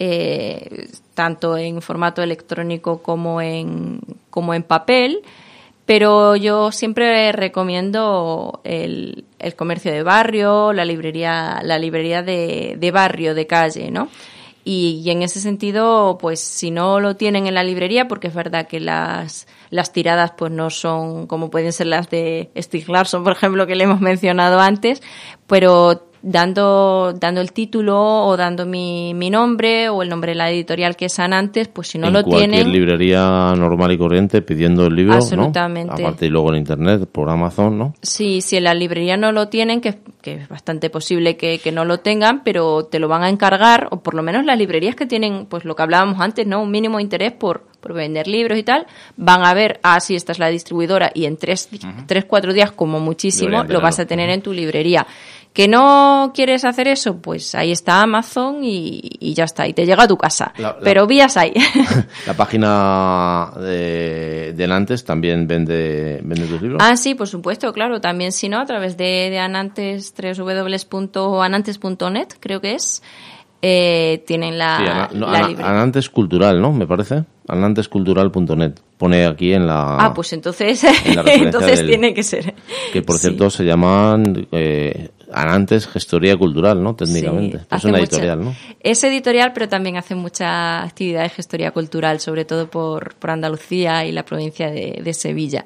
eh, tanto en formato electrónico como en, como en papel, pero yo siempre recomiendo el, el comercio de barrio, la librería, la librería de, de barrio, de calle, ¿no? Y, y en ese sentido, pues si no lo tienen en la librería, porque es verdad que las, las tiradas pues no son como pueden ser las de Stieg Larsson, por ejemplo, que le hemos mencionado antes, pero dando dando el título o dando mi, mi nombre o el nombre de la editorial que es Anantes, pues si no en lo tienen... cualquier librería normal y corriente pidiendo el libro, absolutamente, ¿no? Aparte y luego en internet, por Amazon, ¿no? Sí, si en la librería no lo tienen, que, que es bastante posible que, que no lo tengan, pero te lo van a encargar, o por lo menos las librerías que tienen, pues lo que hablábamos antes, ¿no? Un mínimo interés por, por vender libros y tal, van a ver, ah, sí, esta es la distribuidora, y en tres, uh-huh. tres cuatro días, como muchísimo, lo vas a tener uh-huh. en tu librería. ¿Que no quieres hacer eso? Pues ahí está Amazon y, y ya está, y te llega a tu casa. La, la, Pero vías ahí. ¿La página de, de Anantes también vende, vende tus libros? Ah, sí, por supuesto, claro. También, si no, a través de, de Anantes, doble u doble u doble u punto anantes punto net, creo que es, eh, tienen la, sí, ana, no, la ana, librería. Anantes Cultural, ¿no? Me parece. anantes cultural punto net. Pone aquí en la... Ah, pues entonces, entonces del, tiene que ser. Que, por cierto, sí. se llaman... Eh, Anantes Gestoría Cultural, ¿no? Técnicamente. Sí, es una editorial, mucha, ¿no? Es editorial, pero también hace mucha actividad de gestoría cultural, sobre todo por, por Andalucía y la provincia de, de Sevilla.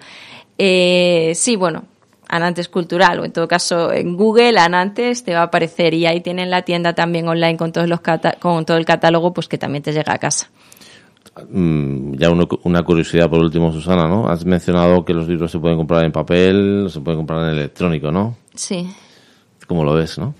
Eh, sí, bueno, Anantes Cultural, o en todo caso en Google, Anantes te va a aparecer, y ahí tienen la tienda también online con todos los cata- con todo el catálogo, pues que también te llega a casa. Ya uno, una curiosidad por último, Susana, ¿no? Has mencionado que los libros se pueden comprar en papel, se pueden comprar en electrónico, ¿no? Sí. ¿Cómo lo ves, no?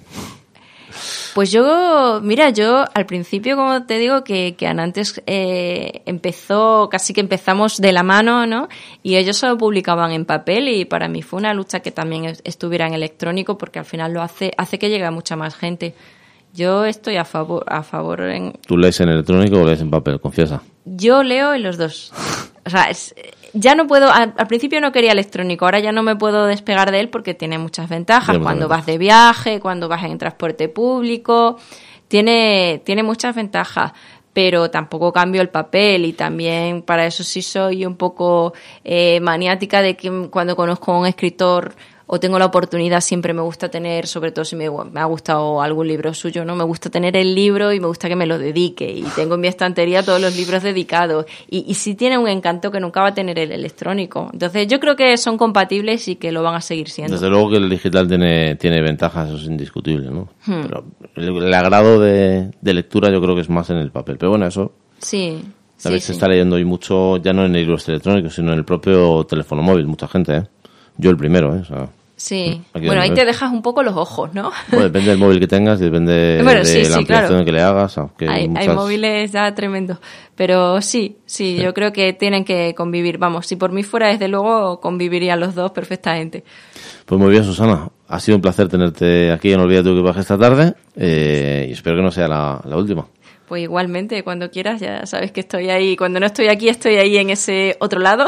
Pues yo, mira, yo al principio, como te digo, que, que Anantes eh, empezó, casi que empezamos de la mano, ¿no? Y ellos solo publicaban en papel, y para mí fue una lucha que también estuviera en electrónico, porque al final lo hace, hace que llegue a mucha más gente. Yo estoy a favor, a favor en... ¿Tú lees en electrónico o lees en papel? Confiesa. Yo leo en los dos. O sea, es, ya no puedo, al, al principio no quería electrónico, ahora ya no me puedo despegar de él porque tiene muchas ventajas. Tiene cuando muchas vas de viaje, cuando vas en transporte público, tiene, tiene muchas ventajas. Pero tampoco cambio el papel, y también para eso sí soy un poco eh, maniática de que cuando conozco a un escritor o tengo la oportunidad, siempre me gusta tener, sobre todo si me, me ha gustado algún libro suyo, ¿no? Me gusta tener el libro y me gusta que me lo dedique, y tengo en mi estantería todos los libros dedicados, y, y sí tiene un encanto que nunca va a tener el electrónico. Entonces yo creo que son compatibles y que lo van a seguir siendo. Desde luego que el digital tiene, tiene ventajas, eso es indiscutible, ¿no? Hmm. Pero el, el agrado de, de lectura yo creo que es más en el papel, pero bueno, eso... Sí. Sabéis, sí, se sí. está leyendo hoy mucho, ya no en libros electrónicos, sino en el propio teléfono móvil, mucha gente, ¿eh? Yo el primero, ¿eh? O sea, sí. Bueno, ahí te dejas un poco los ojos, ¿no? Bueno, depende del móvil que tengas y depende bueno, de sí, la sí, ampliación claro. que le hagas. Aunque hay, muchas... hay móviles ya tremendos. Pero sí, sí, sí, yo creo que tienen que convivir. Vamos, si por mí fuera, desde luego, convivirían los dos perfectamente. Pues muy bien, Susana. Ha sido un placer tenerte aquí en Olvídate tu equipaje esta tarde, eh, y espero que no sea la, la última. Pues igualmente, cuando quieras, ya sabes que estoy ahí. Cuando no estoy aquí, estoy ahí en ese otro lado.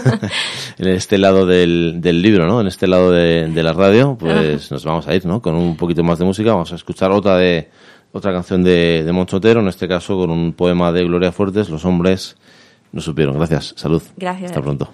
En este lado del, del libro, ¿no? En este lado de, de la radio, pues nos vamos a ir, ¿no? Con un poquito más de música. Vamos a escuchar otra de otra canción de, de Moncho Otero, en este caso con un poema de Gloria Fuertes, Los hombres no supieron. Gracias. Salud. Gracias. Hasta pronto.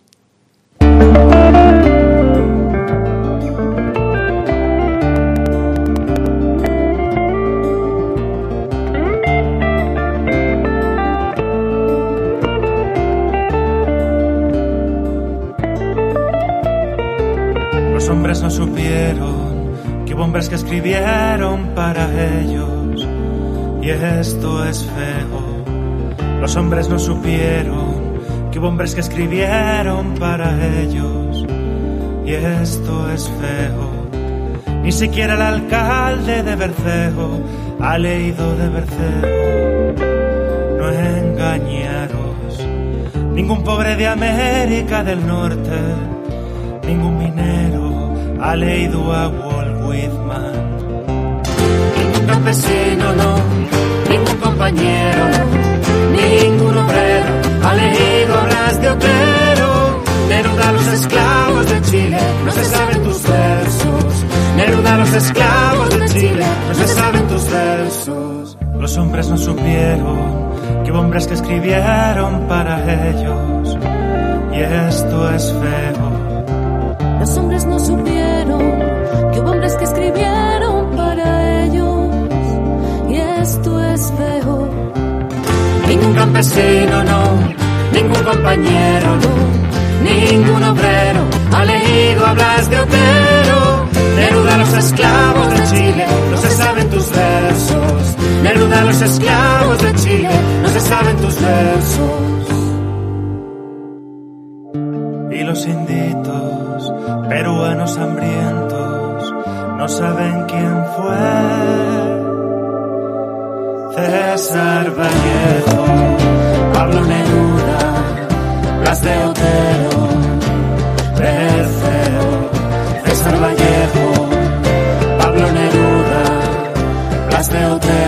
Los hombres no supieron que hubo hombres que escribieron para ellos, y esto es feo. Los hombres no supieron que hubo hombres que escribieron para ellos, y esto es feo. Ni siquiera el alcalde de Bercejo ha leído de Bercejo. No engañaros, ningún pobre de América del Norte, ningún minero ha leído agua. Whitman. Ningún campesino, no, ningún compañero, no, ningún obrero ha leído obras de Otero. Neruda a los esclavos de Chile, no se saben tus versos. Neruda a los esclavos de Chile, no se saben tus versos. Los hombres no supieron que hubo hombres que escribieron para ellos, y esto es feo. Los hombres no supieron que hubo hombres que escribieron para ellos, y esto es feo. Ningún campesino, no, ningún compañero, no, ningún obrero ha leído hablas de Otero. Neruda a los esclavos de Chile, no se saben tus versos. Neruda a los esclavos de Chile, no se saben tus versos. Y los inditos, peruanos hambrientos, no saben quién fue. César Vallejo, Pablo Neruda, Blas de Otero, Berceo, César Vallejo, Pablo Neruda, Blas de Otero.